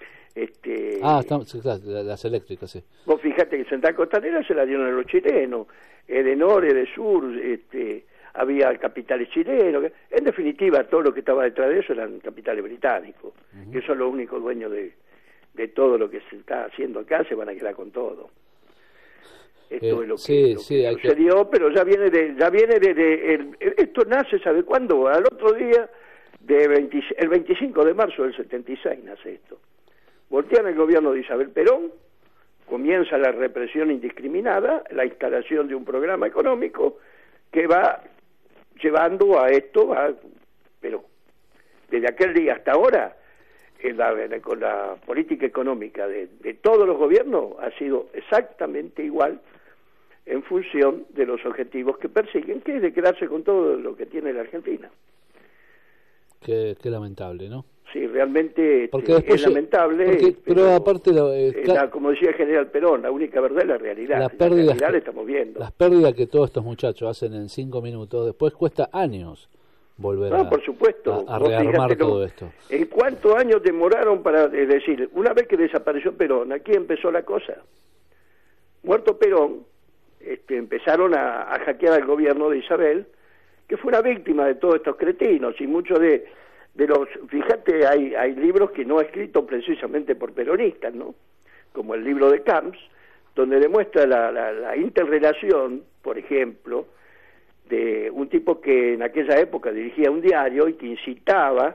sí, claro, las eléctricas, sí. Vos fijate que Central Costanera se la dieron a los chilenos, Edenor, Edesur, había capitales chilenos, en definitiva todo lo que estaba detrás de eso eran capitales británicos, que son los únicos dueños de todo lo que se está haciendo acá, se van a quedar con todo. Esto es lo que sucedió, pero ya viene de esto nace, ¿sabe cuándo? Al otro día, el 25 de marzo del 76 nace esto. Voltean el gobierno de Isabel Perón, comienza la represión indiscriminada, la instalación de un programa económico que va llevando a esto, pero desde aquel día hasta ahora, con la política económica de todos los gobiernos ha sido exactamente igual en función de los objetivos que persiguen, que es de quedarse con todo lo que tiene la Argentina. Qué lamentable, ¿no? Sí, realmente es lamentable. Pero aparte, como decía el general Perón, la única verdad es la realidad. La realidad la estamos viendo. Las pérdidas que todos estos muchachos hacen en 5 minutos, después cuesta años volver por supuesto. a rearmar todo esto. ¿En cuántos años demoraron para decir, una vez que desapareció Perón, aquí empezó la cosa? Muerto Perón, empezaron a hackear al gobierno de Isabel, que fue una víctima de todos estos cretinos, y muchos de los, fíjate, hay libros que no escritos precisamente por peronistas, ¿no? Como el libro de Camps, donde demuestra la interrelación, por ejemplo, de un tipo que en aquella época dirigía un diario y que incitaba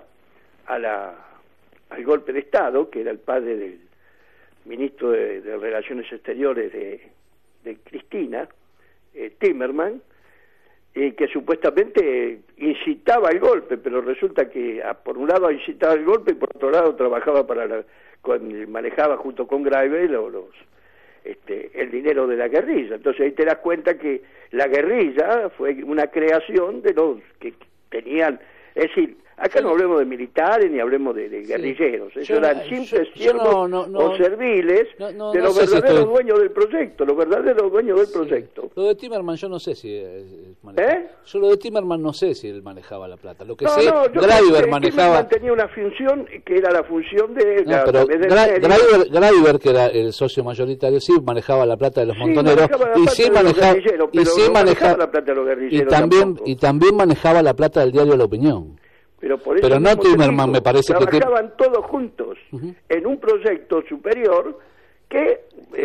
al golpe de Estado, que era el padre del ministro de Relaciones Exteriores de Cristina, Timerman, que supuestamente incitaba al golpe, pero resulta que por un lado incitaba el golpe y por otro lado trabajaba manejaba junto con Graeber el dinero de la guerrilla. Entonces ahí te das cuenta que la guerrilla fue una creación de los que tenían, es decir, acá no hablemos de militares ni hablemos de guerrilleros, eso eran simples siervos o serviles de los verdaderos dueños del proyecto, los verdaderos dueños del proyecto. Lo de Timerman yo no sé si yo lo de Timerman no sé si él manejaba la plata, lo que Graeber manejaba. Tenía una función que era la función de Graeber, que era el socio mayoritario, sí manejaba la plata de los montoneros manejaba la plata de los guerrilleros y también manejaba la plata del diario La Opinión. Pero no Timerman, me parece que trabajaban todos juntos en un proyecto superior que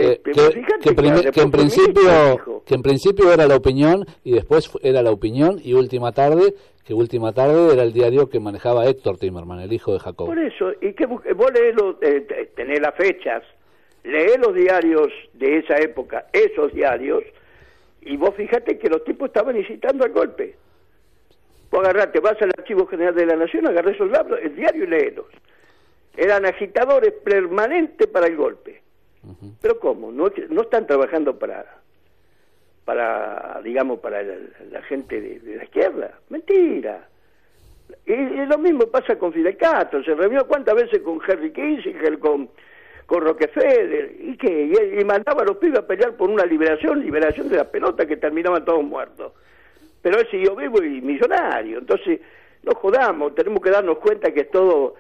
en principio era La Opinión y después era La Opinión y Última Tarde era el diario que manejaba Héctor Timerman, el hijo de Jacob. Por eso, y que vos tenés las fechas, leés los diarios de esa época, esos diarios, y vos fíjate que los tipos estaban incitando al golpe. Vos agarrate, vas al Archivo General de la Nación, agarré esos libros, el diario y léelos. Eran agitadores permanentes para el golpe. Pero ¿cómo? No están trabajando para la gente de la izquierda. Mentira. Y lo mismo pasa con Fidel Castro. Se reunió cuántas veces con Henry Kissinger, con Rockefeller, y mandaba a los pibes a pelear por una liberación de la pelota, que terminaban todos muertos. Pero él siguió vivo y millonario. Entonces, no jodamos, tenemos que darnos cuenta que todo,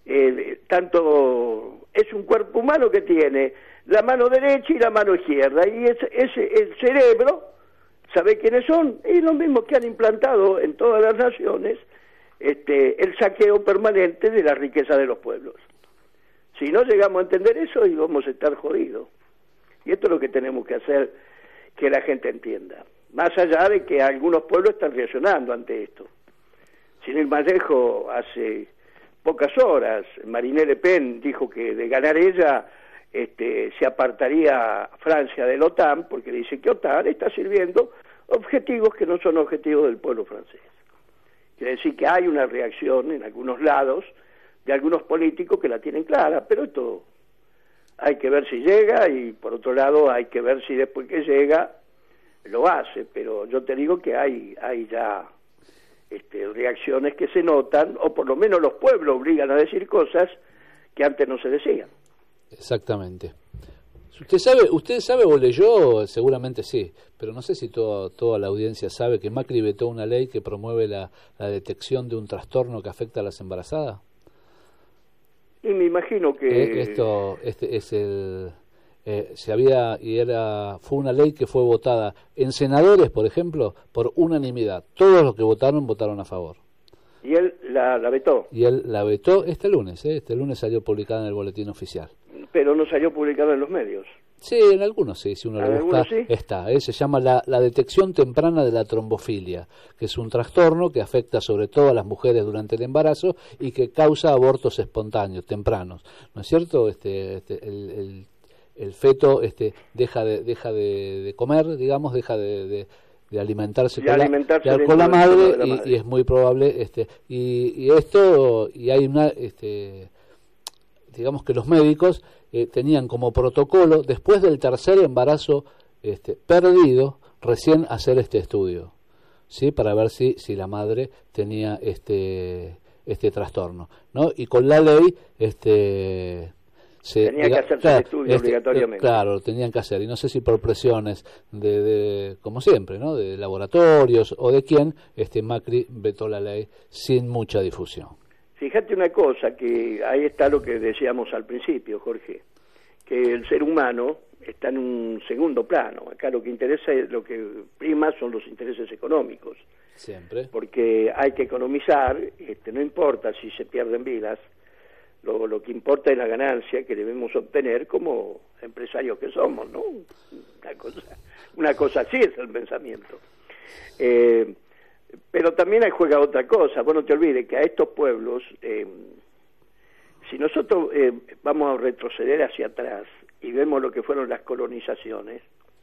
tanto es un cuerpo humano que tiene la mano derecha y la mano izquierda, y el cerebro, ¿sabe quiénes son? Y los mismos que han implantado en todas las naciones el saqueo permanente de la riqueza de los pueblos. Si no llegamos a entender eso, y vamos a estar jodidos. Y esto es lo que tenemos que hacer, que la gente entienda. Más allá de que algunos pueblos están reaccionando ante esto. Sin ir más lejos, hace pocas horas, Marine Le Pen dijo que de ganar ella se apartaría Francia de la OTAN, porque dice que OTAN está sirviendo objetivos que no son objetivos del pueblo francés. Quiere decir que hay una reacción en algunos lados de algunos políticos que la tienen clara, pero esto hay que ver si llega, y por otro lado hay que ver si después que llega lo hace. Pero yo te digo que hay ya reacciones que se notan, o por lo menos los pueblos obligan a decir cosas que antes no se decían. Exactamente. ¿Usted sabe o leyó? Seguramente sí, pero no sé si toda la audiencia sabe que Macri vetó una ley que promueve la detección de un trastorno que afecta a las embarazadas. Y me imagino que... Este es el... fue una ley que fue votada en senadores, por ejemplo, por unanimidad. Todos los que votaron a favor. Y él la vetó. Y él la vetó este lunes. Este lunes salió publicada en el boletín oficial. Pero no salió publicada en los medios. Sí, en algunos sí, si uno lo busca, ¿sí? está. Se llama la detección temprana de la trombofilia, que es un trastorno que afecta sobre todo a las mujeres durante el embarazo y que causa abortos espontáneos, tempranos. ¿No es cierto? El feto deja de comer, digamos, deja de alimentarse con la madre, y es muy probable y hay una digamos que los médicos tenían como protocolo, después del tercer embarazo perdido, recién hacer este estudio, ¿sí? Para ver si la madre tenía este trastorno, ¿no? Y con la ley tenía que hacerse el estudio obligatoriamente. Claro, lo tenían que hacer, y no sé si por presiones de como siempre, ¿no? De laboratorios o de quién, Macri vetó la ley sin mucha difusión. Fíjate una cosa, que ahí está lo que decíamos al principio, Jorge, que el ser humano está en un segundo plano. Acá lo que interesa, lo que prima son los intereses económicos. Siempre. Porque hay que economizar, no importa si se pierden vidas, lo que importa es la ganancia que debemos obtener como empresarios que somos, ¿no? Una cosa así es el pensamiento. Pero también ahí juega otra cosa. Vos no te olvides que a estos pueblos, si nosotros vamos a retroceder hacia atrás y vemos lo que fueron las colonizaciones,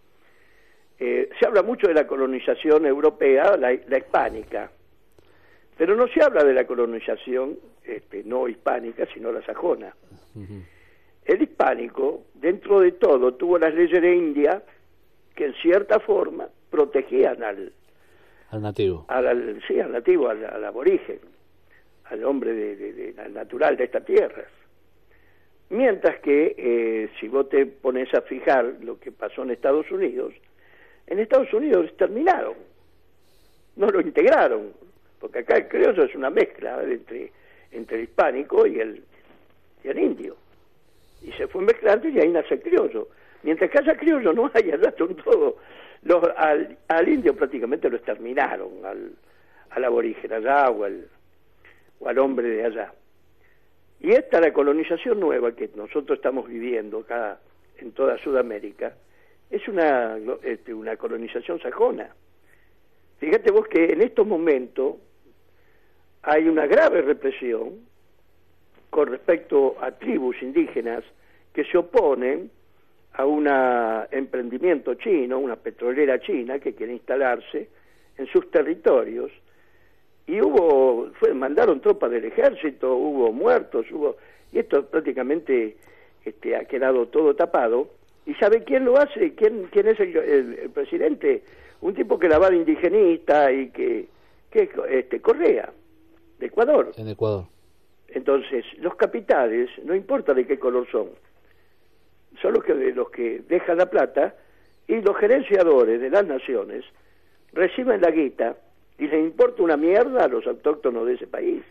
se habla mucho de la colonización europea, la hispánica, pero no se habla de la colonización no hispánica, sino la sajona. El hispánico, dentro de todo, tuvo las leyes de India que en cierta forma protegían al nativo. Al nativo, al aborigen, al hombre al natural de estas tierras. Mientras que, si vos te pones a fijar lo que pasó en Estados Unidos exterminaron, no lo integraron, porque acá el criollo es una mezcla entre el hispánico y el indio, y se fue mezclando y ahí nace el criollo. Mientras que haya criollo no hay, allá son todos. Al indio prácticamente lo exterminaron, al aborigen allá o al hombre de allá. Y la colonización nueva que nosotros estamos viviendo acá en toda Sudamérica es una colonización sajona. Fíjate vos que en estos momentos hay una grave represión con respecto a tribus indígenas que se oponen a un emprendimiento chino, una petrolera china que quiere instalarse en sus territorios, y mandaron tropas del ejército, hubo muertos, y esto prácticamente ha quedado todo tapado. ¿Y sabe quién lo hace? ¿Quién es el presidente? Un tipo que la va de indigenista y que Correa, de Ecuador. En Ecuador. Entonces, los capitales, no importa de qué color son los que dejan la plata, y los gerenciadores de las naciones reciben la guita y les importa una mierda a los autóctonos de ese país.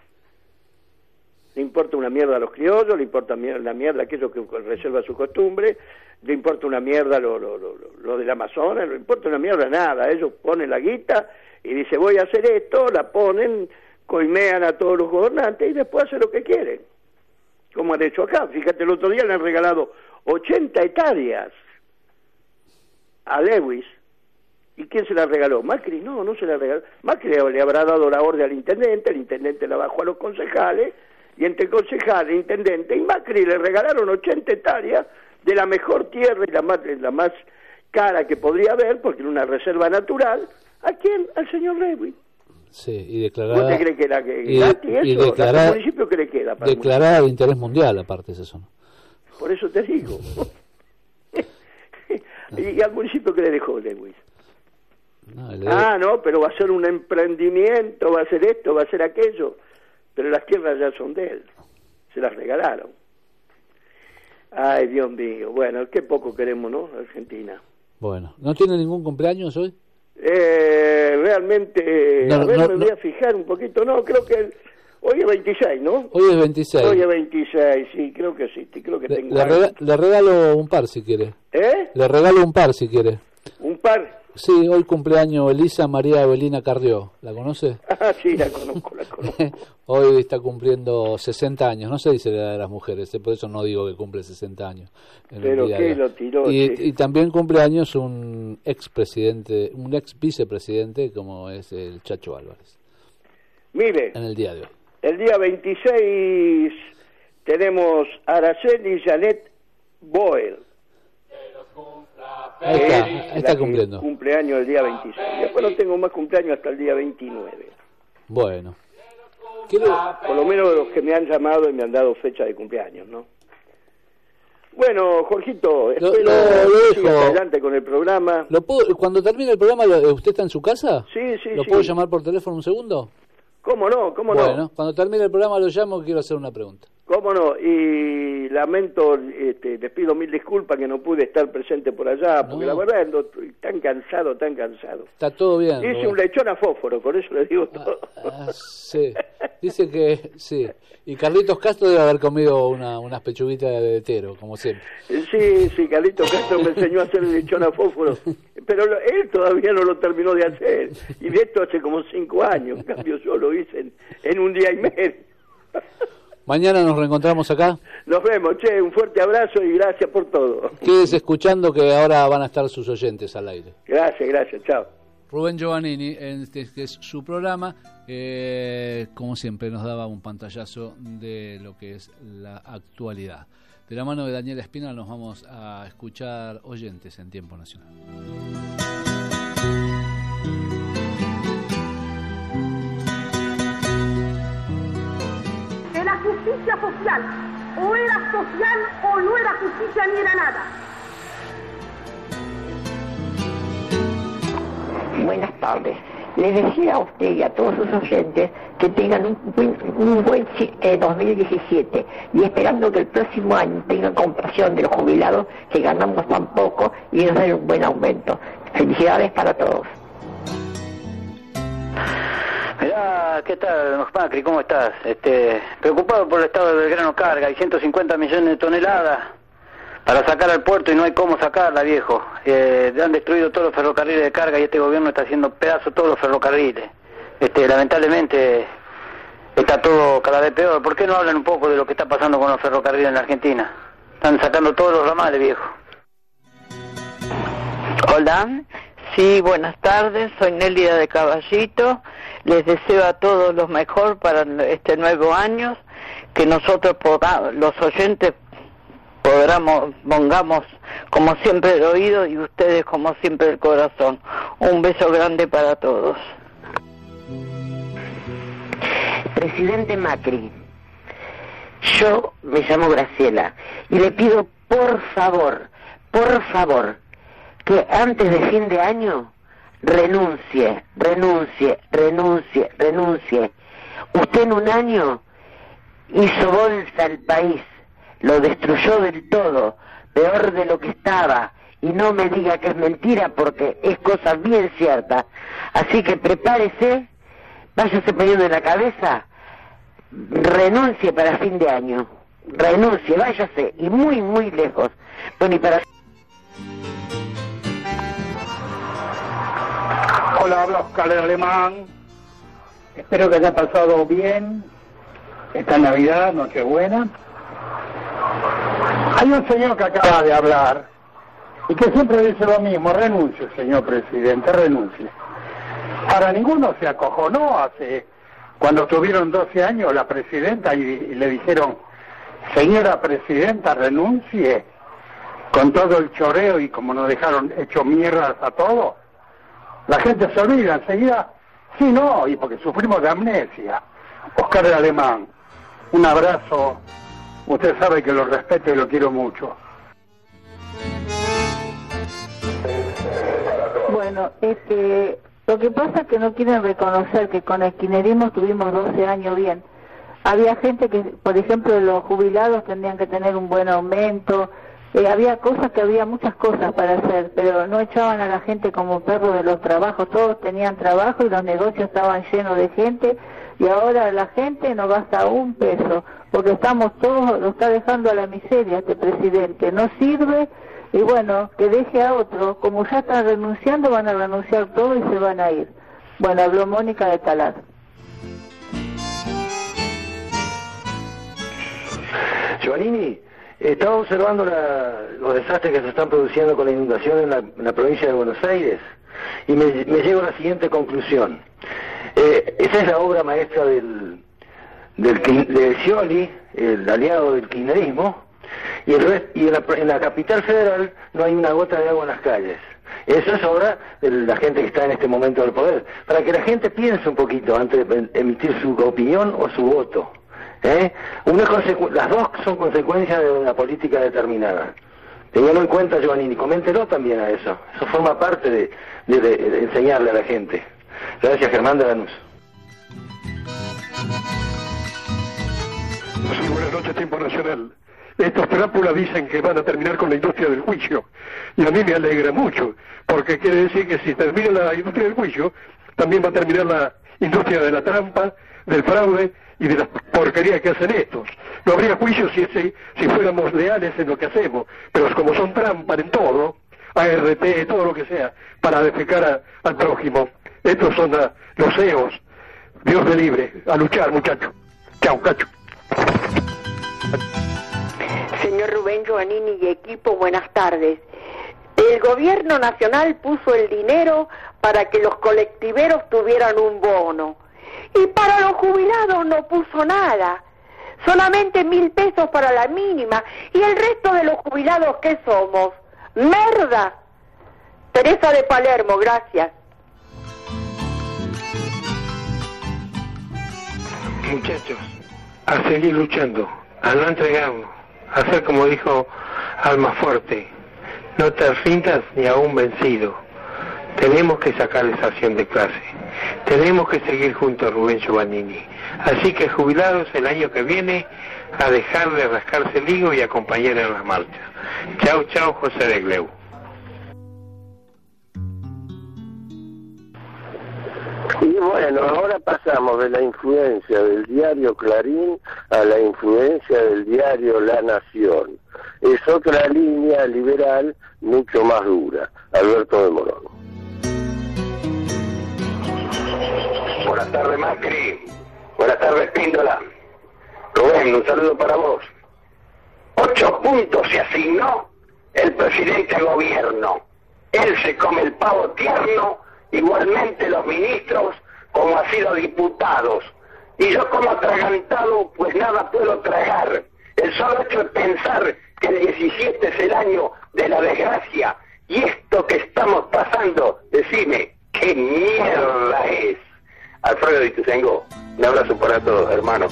Le importa una mierda a los criollos, le importa la mierda a aquellos que reservan su costumbre, le importa una mierda lo del Amazonas, no le importa una mierda nada. Ellos ponen la guita y dicen voy a hacer esto, la ponen, coimean a todos los gobernantes y después hacen lo que quieren. Como han hecho acá. Fíjate, el otro día le han regalado 80 hectáreas a Lewis. ¿Y quién se la regaló? Macri. No se la regaló. Macri le habrá dado la orden al intendente, el intendente la bajó a los concejales, y entre concejales, intendente y Macri le regalaron 80 hectáreas de la mejor tierra y la más cara que podría haber, porque era una reserva natural. ¿A quién? Al señor Lewis. Sí, y declarada... ¿Usted cree que era gratis eso? Y declarada, ¿Al municipio qué le queda? Declarada de interés mundial, aparte esa zona. Por eso te digo. ¿Y al municipio qué le dejó Lewis? No, pero va a ser un emprendimiento, va a ser esto, va a ser aquello. Pero las tierras ya son de él. Se las regalaron. Ay, Dios mío. Bueno, qué poco queremos, ¿no? Argentina. Bueno, ¿no tiene ningún cumpleaños hoy? Realmente, me voy a fijar un poquito. No, creo que Hoy es 26, ¿no? Hoy es 26. Hoy es 26, sí, creo que sí, creo que tengo le regalo un par si quiere. Le regalo un par si quiere. ¿Un par? Sí, hoy cumpleaños Elisa María Evelina Carrió. ¿La conoce? Ah, sí, la conozco. Hoy está cumpliendo 60 años. No se dice la edad de las mujeres, por eso no digo que cumple 60 años. Pero ¿qué lo tiró? Y también cumpleaños un ex vicepresidente como es el Chacho Álvarez. Mire, en el día de hoy. El día 26 tenemos a Araceli Janet Boel. Ahí está cumpliendo. Cumpleaños el día 26. Después no tengo más cumpleaños hasta el día 29. Bueno. Por lo menos los que me han llamado y me han dado fecha de cumpleaños, ¿no? Bueno, Jorgito, espero sigas adelante con el programa. Cuando termine el programa, ¿usted está en su casa? Sí. ¿Lo puedo llamar por teléfono un segundo? ¿Cómo no? Bueno, cuando termine el programa lo llamo, quiero hacer una pregunta. ¿Cómo no? Y lamento, les pido mil disculpas que no pude estar presente por allá, porque la verdad estoy tan cansado. Está todo bien. Hice un lechón a fósforo, por eso le digo todo. Sí, dice que sí. Y Carlitos Castro debe haber comido unas pechuguitas de hetero, como siempre. Sí, Carlitos Castro me enseñó a hacer el lechón a fósforo, pero él todavía no lo terminó de hacer, y de esto hace como 5 años, en cambio yo lo hice en un día y medio. Mañana nos reencontramos acá. Nos vemos, un fuerte abrazo y gracias por todo. Quédese escuchando que ahora van a estar sus oyentes al aire. Gracias, chao. Rubén Giovannini, este es su programa, como siempre nos daba un pantallazo de lo que es la actualidad. De la mano de Daniela Espina nos vamos a escuchar oyentes en Tiempo Nacional. De la justicia social, o era social o no era justicia ni era nada. Buenas tardes. Les decía a usted y a todos sus oyentes que tengan un buen 2017 y esperando que el próximo año tengan compasión de los jubilados que ganamos tan poco y nos den un buen aumento. Felicidades para todos. Mirá, ¿qué tal, Macri? ¿Cómo estás? Preocupado por el estado de Belgrano Carga, hay 150 millones de toneladas para sacar al puerto y no hay cómo sacarla, viejo. Han destruido todos los ferrocarriles de carga y este gobierno está haciendo pedazos todos los ferrocarriles. Lamentablemente está todo cada vez peor. ¿Por qué no hablan un poco de lo que está pasando con los ferrocarriles en la Argentina? Están sacando todos los ramales, viejo. Hola, sí, buenas tardes, soy Nélida de Caballito. Les deseo a todos lo mejor para este nuevo año, que nosotros los oyentes pongamos como siempre el oído y ustedes como siempre el corazón. Un beso grande para todos. Presidente Macri, yo me llamo Graciela y le pido por favor, que antes de fin de año renuncie. Usted en un año hizo bolsa al país, lo destruyó del todo, peor de lo que estaba, y no me diga que es mentira porque es cosa bien cierta. Así que prepárese, váyase poniendo en la cabeza, renuncie para fin de año, váyase, y muy lejos. Bueno, y para... Hola, habla Oscar Alemán. Espero que haya pasado bien esta Navidad, Nochebuena. Hay un señor que acaba de hablar y que siempre dice lo mismo: renuncie, señor presidente, renuncie. Ahora, ninguno se acojonó cuando tuvieron 12 años la presidenta y le dijeron: señora presidenta, renuncie, con todo el choreo y como nos dejaron hecho mierdas a todos. La gente se olvida enseguida. Sí, no, y porque sufrimos de amnesia. Oscar el Alemán, un abrazo. Usted sabe que lo respeto y lo quiero mucho. Bueno, lo que pasa es que no quieren reconocer que con el kirchnerismo tuvimos 12 años bien. Había gente que, por ejemplo, los jubilados tendrían que tener un buen aumento, Había muchas cosas para hacer, pero no echaban a la gente como perros de los trabajos. Todos tenían trabajo y los negocios estaban llenos de gente, y ahora la gente no gasta un peso, porque estamos todos, lo está dejando a la miseria este presidente, no sirve. Y bueno, que deje a otro, como ya están renunciando, van a renunciar todos y se van a ir. Bueno, habló Mónica de Talar. Giovannini, estaba observando los desastres que se están produciendo con la inundación en la provincia de Buenos Aires y me llego a la siguiente conclusión. Esa es la obra maestra de Scioli, el aliado del kirchnerismo, y en la capital federal no hay una gota de agua en las calles. Eso es obra de la gente que está en este momento del poder, para que la gente piense un poquito antes de emitir su opinión o su voto. Las dos son consecuencias de una política determinada. Teniendo en cuenta, Giovannini, coméntelo también a eso. Eso forma parte de enseñarle a la gente. Gracias, Germán de Lanús. Sí, buenas noches, Tiempo Nacional. Estos trápulas dicen que van a terminar con la industria del juicio, y a mí me alegra mucho, porque quiere decir que si termina la industria del juicio, también va a terminar la industria de la trampa, del fraude y de las porquerías que hacen estos. No habría juicio si fuéramos leales en lo que hacemos, pero como son trampas en todo, ART, todo lo que sea, para defecar al prójimo. Estos son los CEOs. Dios me libre. A luchar, muchachos. Chao, cacho. Señor Rubén Giovannini y equipo, buenas tardes. El gobierno nacional puso el dinero para que los colectiveros tuvieran un bono. Y para los jubilados no puso nada. Solamente 1.000 pesos para la mínima. ¿Y el resto de los jubilados qué somos? ¡Merda! Teresa de Palermo, gracias. Muchachos, a seguir luchando, a no entregarnos, a hacer como dijo Almafuerte, no te rindas ni a un vencido. Tenemos que sacar esa acción de clase, tenemos que seguir junto a Rubén Giovannini. Así que jubilados el año que viene a dejar de rascarse el higo y acompañar en las marchas. Chau, chau, José de Gleu. Y bueno, ahora pasamos de la influencia del diario Clarín a la influencia del diario La Nación. Es otra línea liberal mucho más dura. Alberto de Morón. Buenas tardes, Macri. Buenas tardes, Píndola. Rubén, un saludo para vos. 8 puntos se asignó el presidente al gobierno. Él se come el pavo tierno, igualmente los ministros, como ha sido diputados. Y yo como atragantado, pues nada puedo tragar. El solo hecho de pensar que el 17 es el año de la desgracia, y esto que estamos pasando, decime, ¿qué mierda es? Alfredo de Ituzaingó, un abrazo para todos, hermano.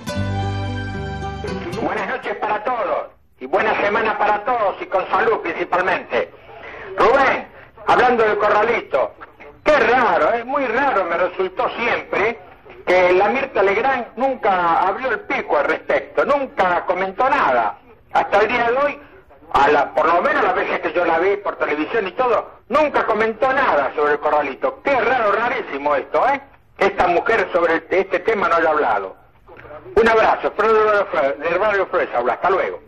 Buenas noches para todos, y buena semana para todos, y con salud principalmente. Rubén, hablando del corralito, qué raro, muy raro me resultó siempre que la Mirta Legrand nunca abrió el pico al respecto, nunca comentó nada. Hasta el día de hoy, por lo menos las veces que yo la vi por televisión y todo, nunca comentó nada sobre el corralito. Qué raro, rarísimo esto, que esta mujer sobre este tema no haya hablado. Un abrazo, del barrio Fresa, hasta luego.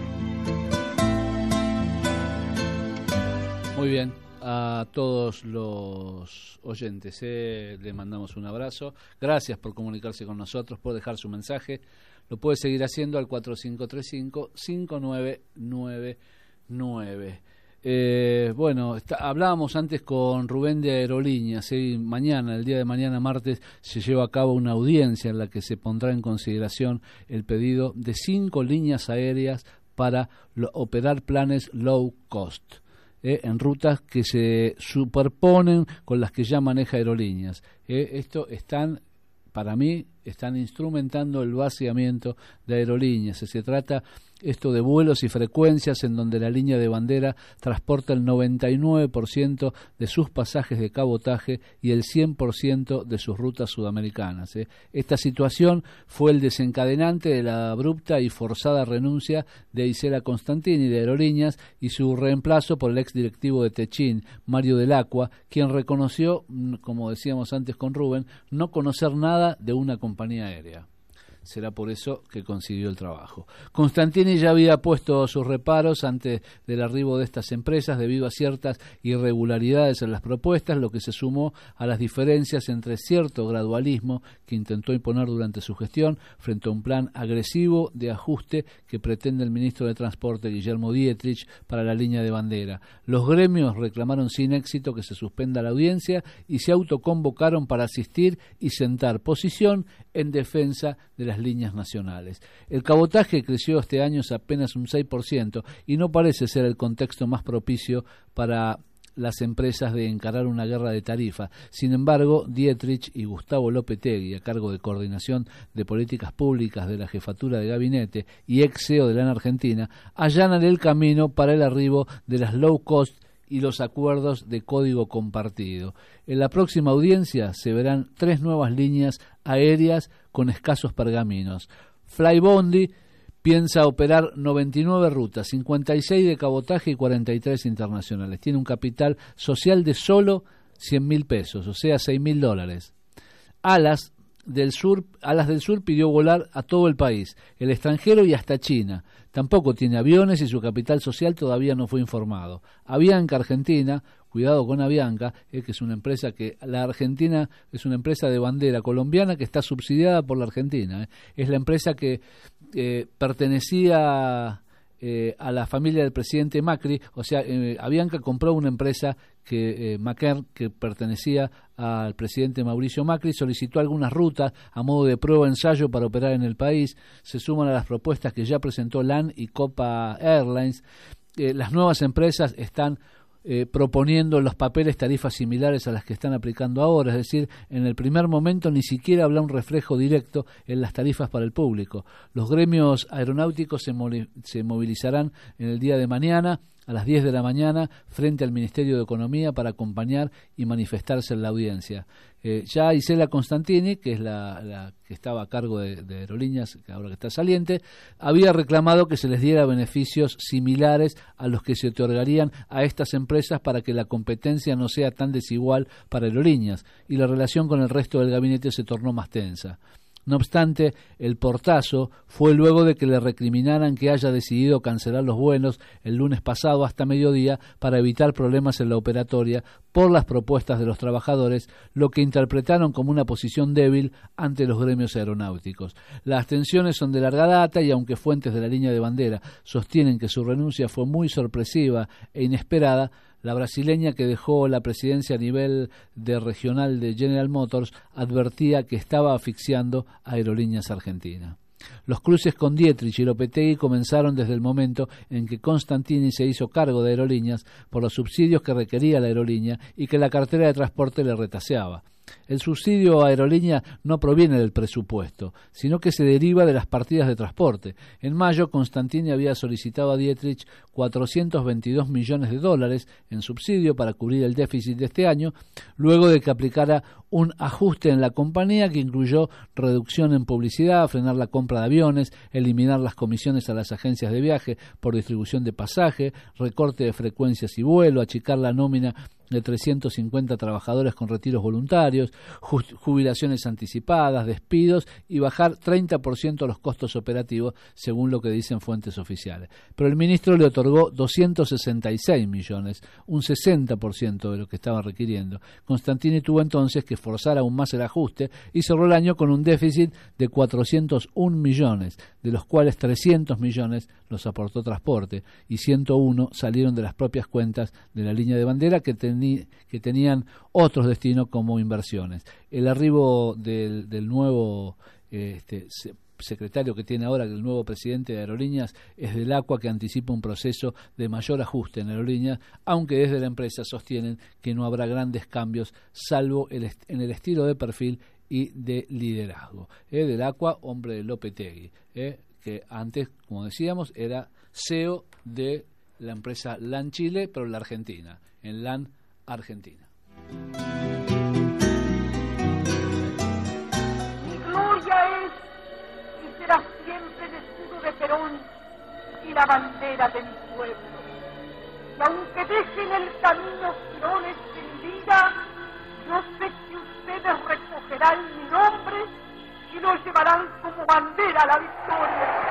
Muy bien, a todos los oyentes le mandamos un abrazo. Gracias por comunicarse con nosotros, por dejar su mensaje. Lo puede seguir haciendo al 4535-5999. Bueno, hablábamos antes con Rubén de Aerolíneas. Mañana, el día de mañana, martes, se lleva a cabo una audiencia en la que se pondrá en consideración el pedido de 5 líneas aéreas para operar planes low cost. En rutas que se superponen con las que ya maneja Aerolíneas. Esto están, para mí, están instrumentando el vaciamiento de aerolíneas. Se trata esto de vuelos y frecuencias en donde la línea de bandera transporta el 99% de sus pasajes de cabotaje y el 100% de sus rutas sudamericanas. Esta situación fue el desencadenante de la abrupta y forzada renuncia de Isela Constantini de Aerolíneas y su reemplazo por el exdirectivo de Techin, Mario Del Acqua, quien reconoció, como decíamos antes con Rubén, no conocer nada de una compañía aérea. Será por eso que consiguió el trabajo. Constantini ya había puesto sus reparos antes del arribo de estas empresas debido a ciertas irregularidades en las propuestas, lo que se sumó a las diferencias entre cierto gradualismo que intentó imponer durante su gestión frente a un plan agresivo de ajuste que pretende el ministro de Transporte, Guillermo Dietrich, para la línea de bandera. Los gremios reclamaron sin éxito que se suspenda la audiencia y se autoconvocaron para asistir y sentar posición en defensa de las líneas nacionales. El cabotaje creció este año apenas un 6% y no parece ser el contexto más propicio para las empresas de encarar una guerra de tarifa. Sin embargo, Dietrich y Gustavo Lopetegui, a cargo de coordinación de políticas públicas de la jefatura de gabinete y ex CEO de la Argentina, allanan el camino para el arribo de las low cost y los acuerdos de código compartido. En la próxima audiencia se verán 3 nuevas líneas aéreas con escasos pergaminos. Flybondi piensa operar 99 rutas, 56 de cabotaje y 43 internacionales. Tiene un capital social de solo 100.000 pesos, o sea, $6.000. Alas del Sur pidió volar a todo el país, el extranjero y hasta China. Tampoco tiene aviones y su capital social todavía no fue informado. Avianca Argentina, cuidado con Avianca, que es una empresa que la Argentina es una empresa de bandera colombiana que está subsidiada por la Argentina. Es la empresa que pertenecía a la familia del presidente Macri, o sea, Avianca compró una empresa que Macaire, que pertenecía al presidente Mauricio Macri, solicitó algunas rutas a modo de prueba ensayo para operar en el país. Se suman a las propuestas que ya presentó LAN y Copa Airlines. Las nuevas empresas están proponiendo en los papeles tarifas similares a las que están aplicando ahora, es decir, en el primer momento ni siquiera habrá un reflejo directo en las tarifas para el público. Los gremios aeronáuticos se movilizarán en el día de mañana a las 10 de la mañana frente al Ministerio de Economía para acompañar y manifestarse en la audiencia. Ya Isela Constantini, que es la que estaba a cargo de Aerolíneas, que ahora que está saliente, había reclamado que se les diera beneficios similares a los que se otorgarían a estas empresas para que la competencia no sea tan desigual para Aerolíneas, y la relación con el resto del gabinete se tornó más tensa. No obstante, el portazo fue luego de que le recriminaran que haya decidido cancelar los vuelos el lunes pasado hasta mediodía para evitar problemas en la operatoria por las propuestas de los trabajadores, lo que interpretaron como una posición débil ante los gremios aeronáuticos. Las tensiones son de larga data y aunque fuentes de la línea de bandera sostienen que su renuncia fue muy sorpresiva e inesperada, la brasileña que dejó la presidencia a nivel de regional de General Motors advertía que estaba asfixiando a Aerolíneas Argentina. Los cruces con Dietrich y Lopetegui comenzaron desde el momento en que Constantini se hizo cargo de Aerolíneas por los subsidios que requería la aerolínea y que la cartera de transporte le retaseaba. El subsidio a aerolínea no proviene del presupuesto, sino que se deriva de las partidas de transporte. En mayo, Constantini había solicitado a Dietrich $422 millones en subsidio para cubrir el déficit de este año, luego de que aplicara un ajuste en la compañía que incluyó reducción en publicidad, frenar la compra de aviones, eliminar las comisiones a las agencias de viaje por distribución de pasaje, recorte de frecuencias y vuelo, achicar la nómina de 350 trabajadores con retiros voluntarios, jubilaciones anticipadas, despidos y bajar 30% los costos operativos, según lo que dicen fuentes oficiales. Pero el ministro le otorgó 266 millones, un 60% de lo que estaba requiriendo. Constantini tuvo entonces que forzar aún más el ajuste y cerró el año con un déficit de 401 millones, de los cuales 300 millones los aportó transporte y 101 salieron de las propias cuentas de la línea de bandera que tenían otros destinos como inversiones. El arribo del nuevo secretario que tiene ahora, el nuevo presidente de Aerolíneas, es Del Acqua, que anticipa un proceso de mayor ajuste en Aerolíneas, aunque desde la empresa sostienen que no habrá grandes cambios, salvo en el estilo de perfil y de liderazgo. Del Aqua, hombre de Lopetegui, que antes, como decíamos, era CEO de la empresa LAN Chile, pero en la Argentina, en LAN Argentina. Mi gloria es y será siempre el escudo de Perón y la bandera de mi pueblo. Y aunque dejen el camino girones sin vida, yo sé que ustedes recogerán mi nombre y lo llevarán como bandera a la victoria.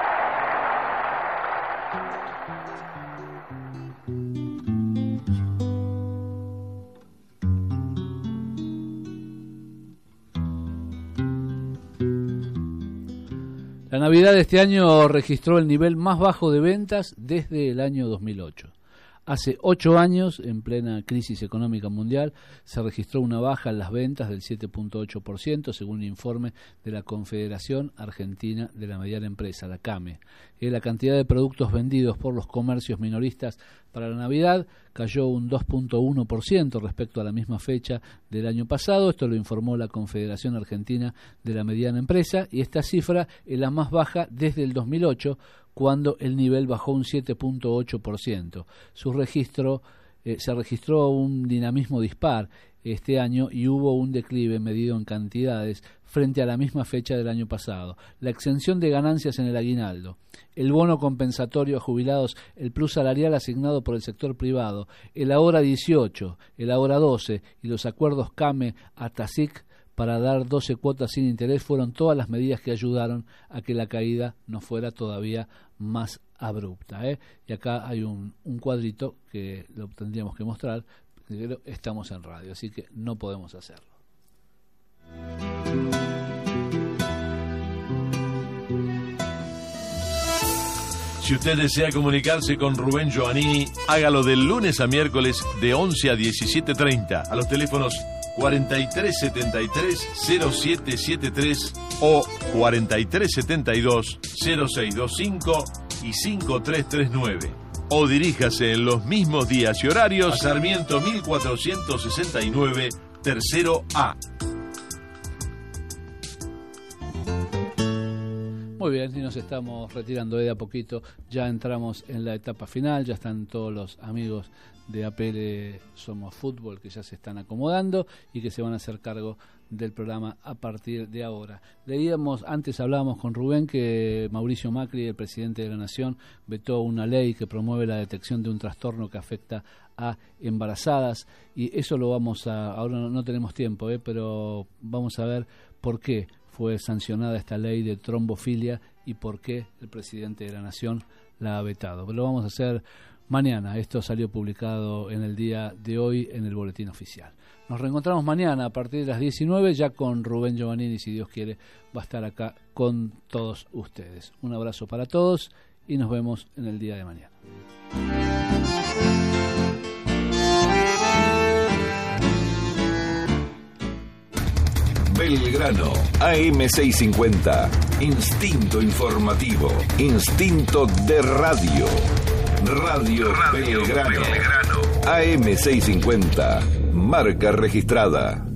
La Navidad de este año registró el nivel más bajo de ventas desde el año 2008. Hace 8 años, en plena crisis económica mundial, se registró una baja en las ventas del 7.8%, según un informe de la Confederación Argentina de la Mediana Empresa, la CAME. La cantidad de productos vendidos por los comercios minoristas para la Navidad cayó un 2.1% respecto a la misma fecha del año pasado. Esto lo informó la Confederación Argentina de la Mediana Empresa, y esta cifra es la más baja desde el 2008, cuando el nivel bajó un 7.8%. Se registró un dinamismo dispar este año y hubo un declive medido en cantidades frente a la misma fecha del año pasado. La exención de ganancias en el aguinaldo, el bono compensatorio a jubilados, el plus salarial asignado por el sector privado, el ahora 18, el ahora 12 y los acuerdos CAME-ATASIC para dar 12 cuotas sin interés fueron todas las medidas que ayudaron a que la caída no fuera todavía más abrupta. Y acá hay un cuadrito que lo tendríamos que mostrar, pero estamos en radio, así que no podemos hacerlo. Si usted desea comunicarse con Rubén Giovannini, hágalo del lunes a miércoles de 11 a 17:30 a los teléfonos 4373-0773 o 4372-0625 y 5339. O diríjase en los mismos días y horarios a Sarmiento 1469, tercero A. Muy bien, y nos estamos retirando de a poquito. Ya entramos en la etapa final, ya están todos los amigos de APL Somos Fútbol que ya se están acomodando y que se van a hacer cargo del programa a partir de ahora. Antes hablábamos con Rubén que Mauricio Macri, el presidente de la Nación, vetó una ley que promueve la detección de un trastorno que afecta a embarazadas, y eso lo ahora no tenemos tiempo, pero vamos a ver por qué fue sancionada esta ley de trombofilia y por qué el presidente de la Nación la ha vetado. Pero lo vamos a hacer mañana. Esto salió publicado en el día de hoy en el Boletín Oficial. Nos reencontramos mañana a partir de las 19, ya con Rubén Giovannini, si Dios quiere, va a estar acá con todos ustedes. Un abrazo para todos y nos vemos en el día de mañana. Belgrano, AM650, instinto informativo, instinto de radio. Radio Belgrano, AM650, marca registrada.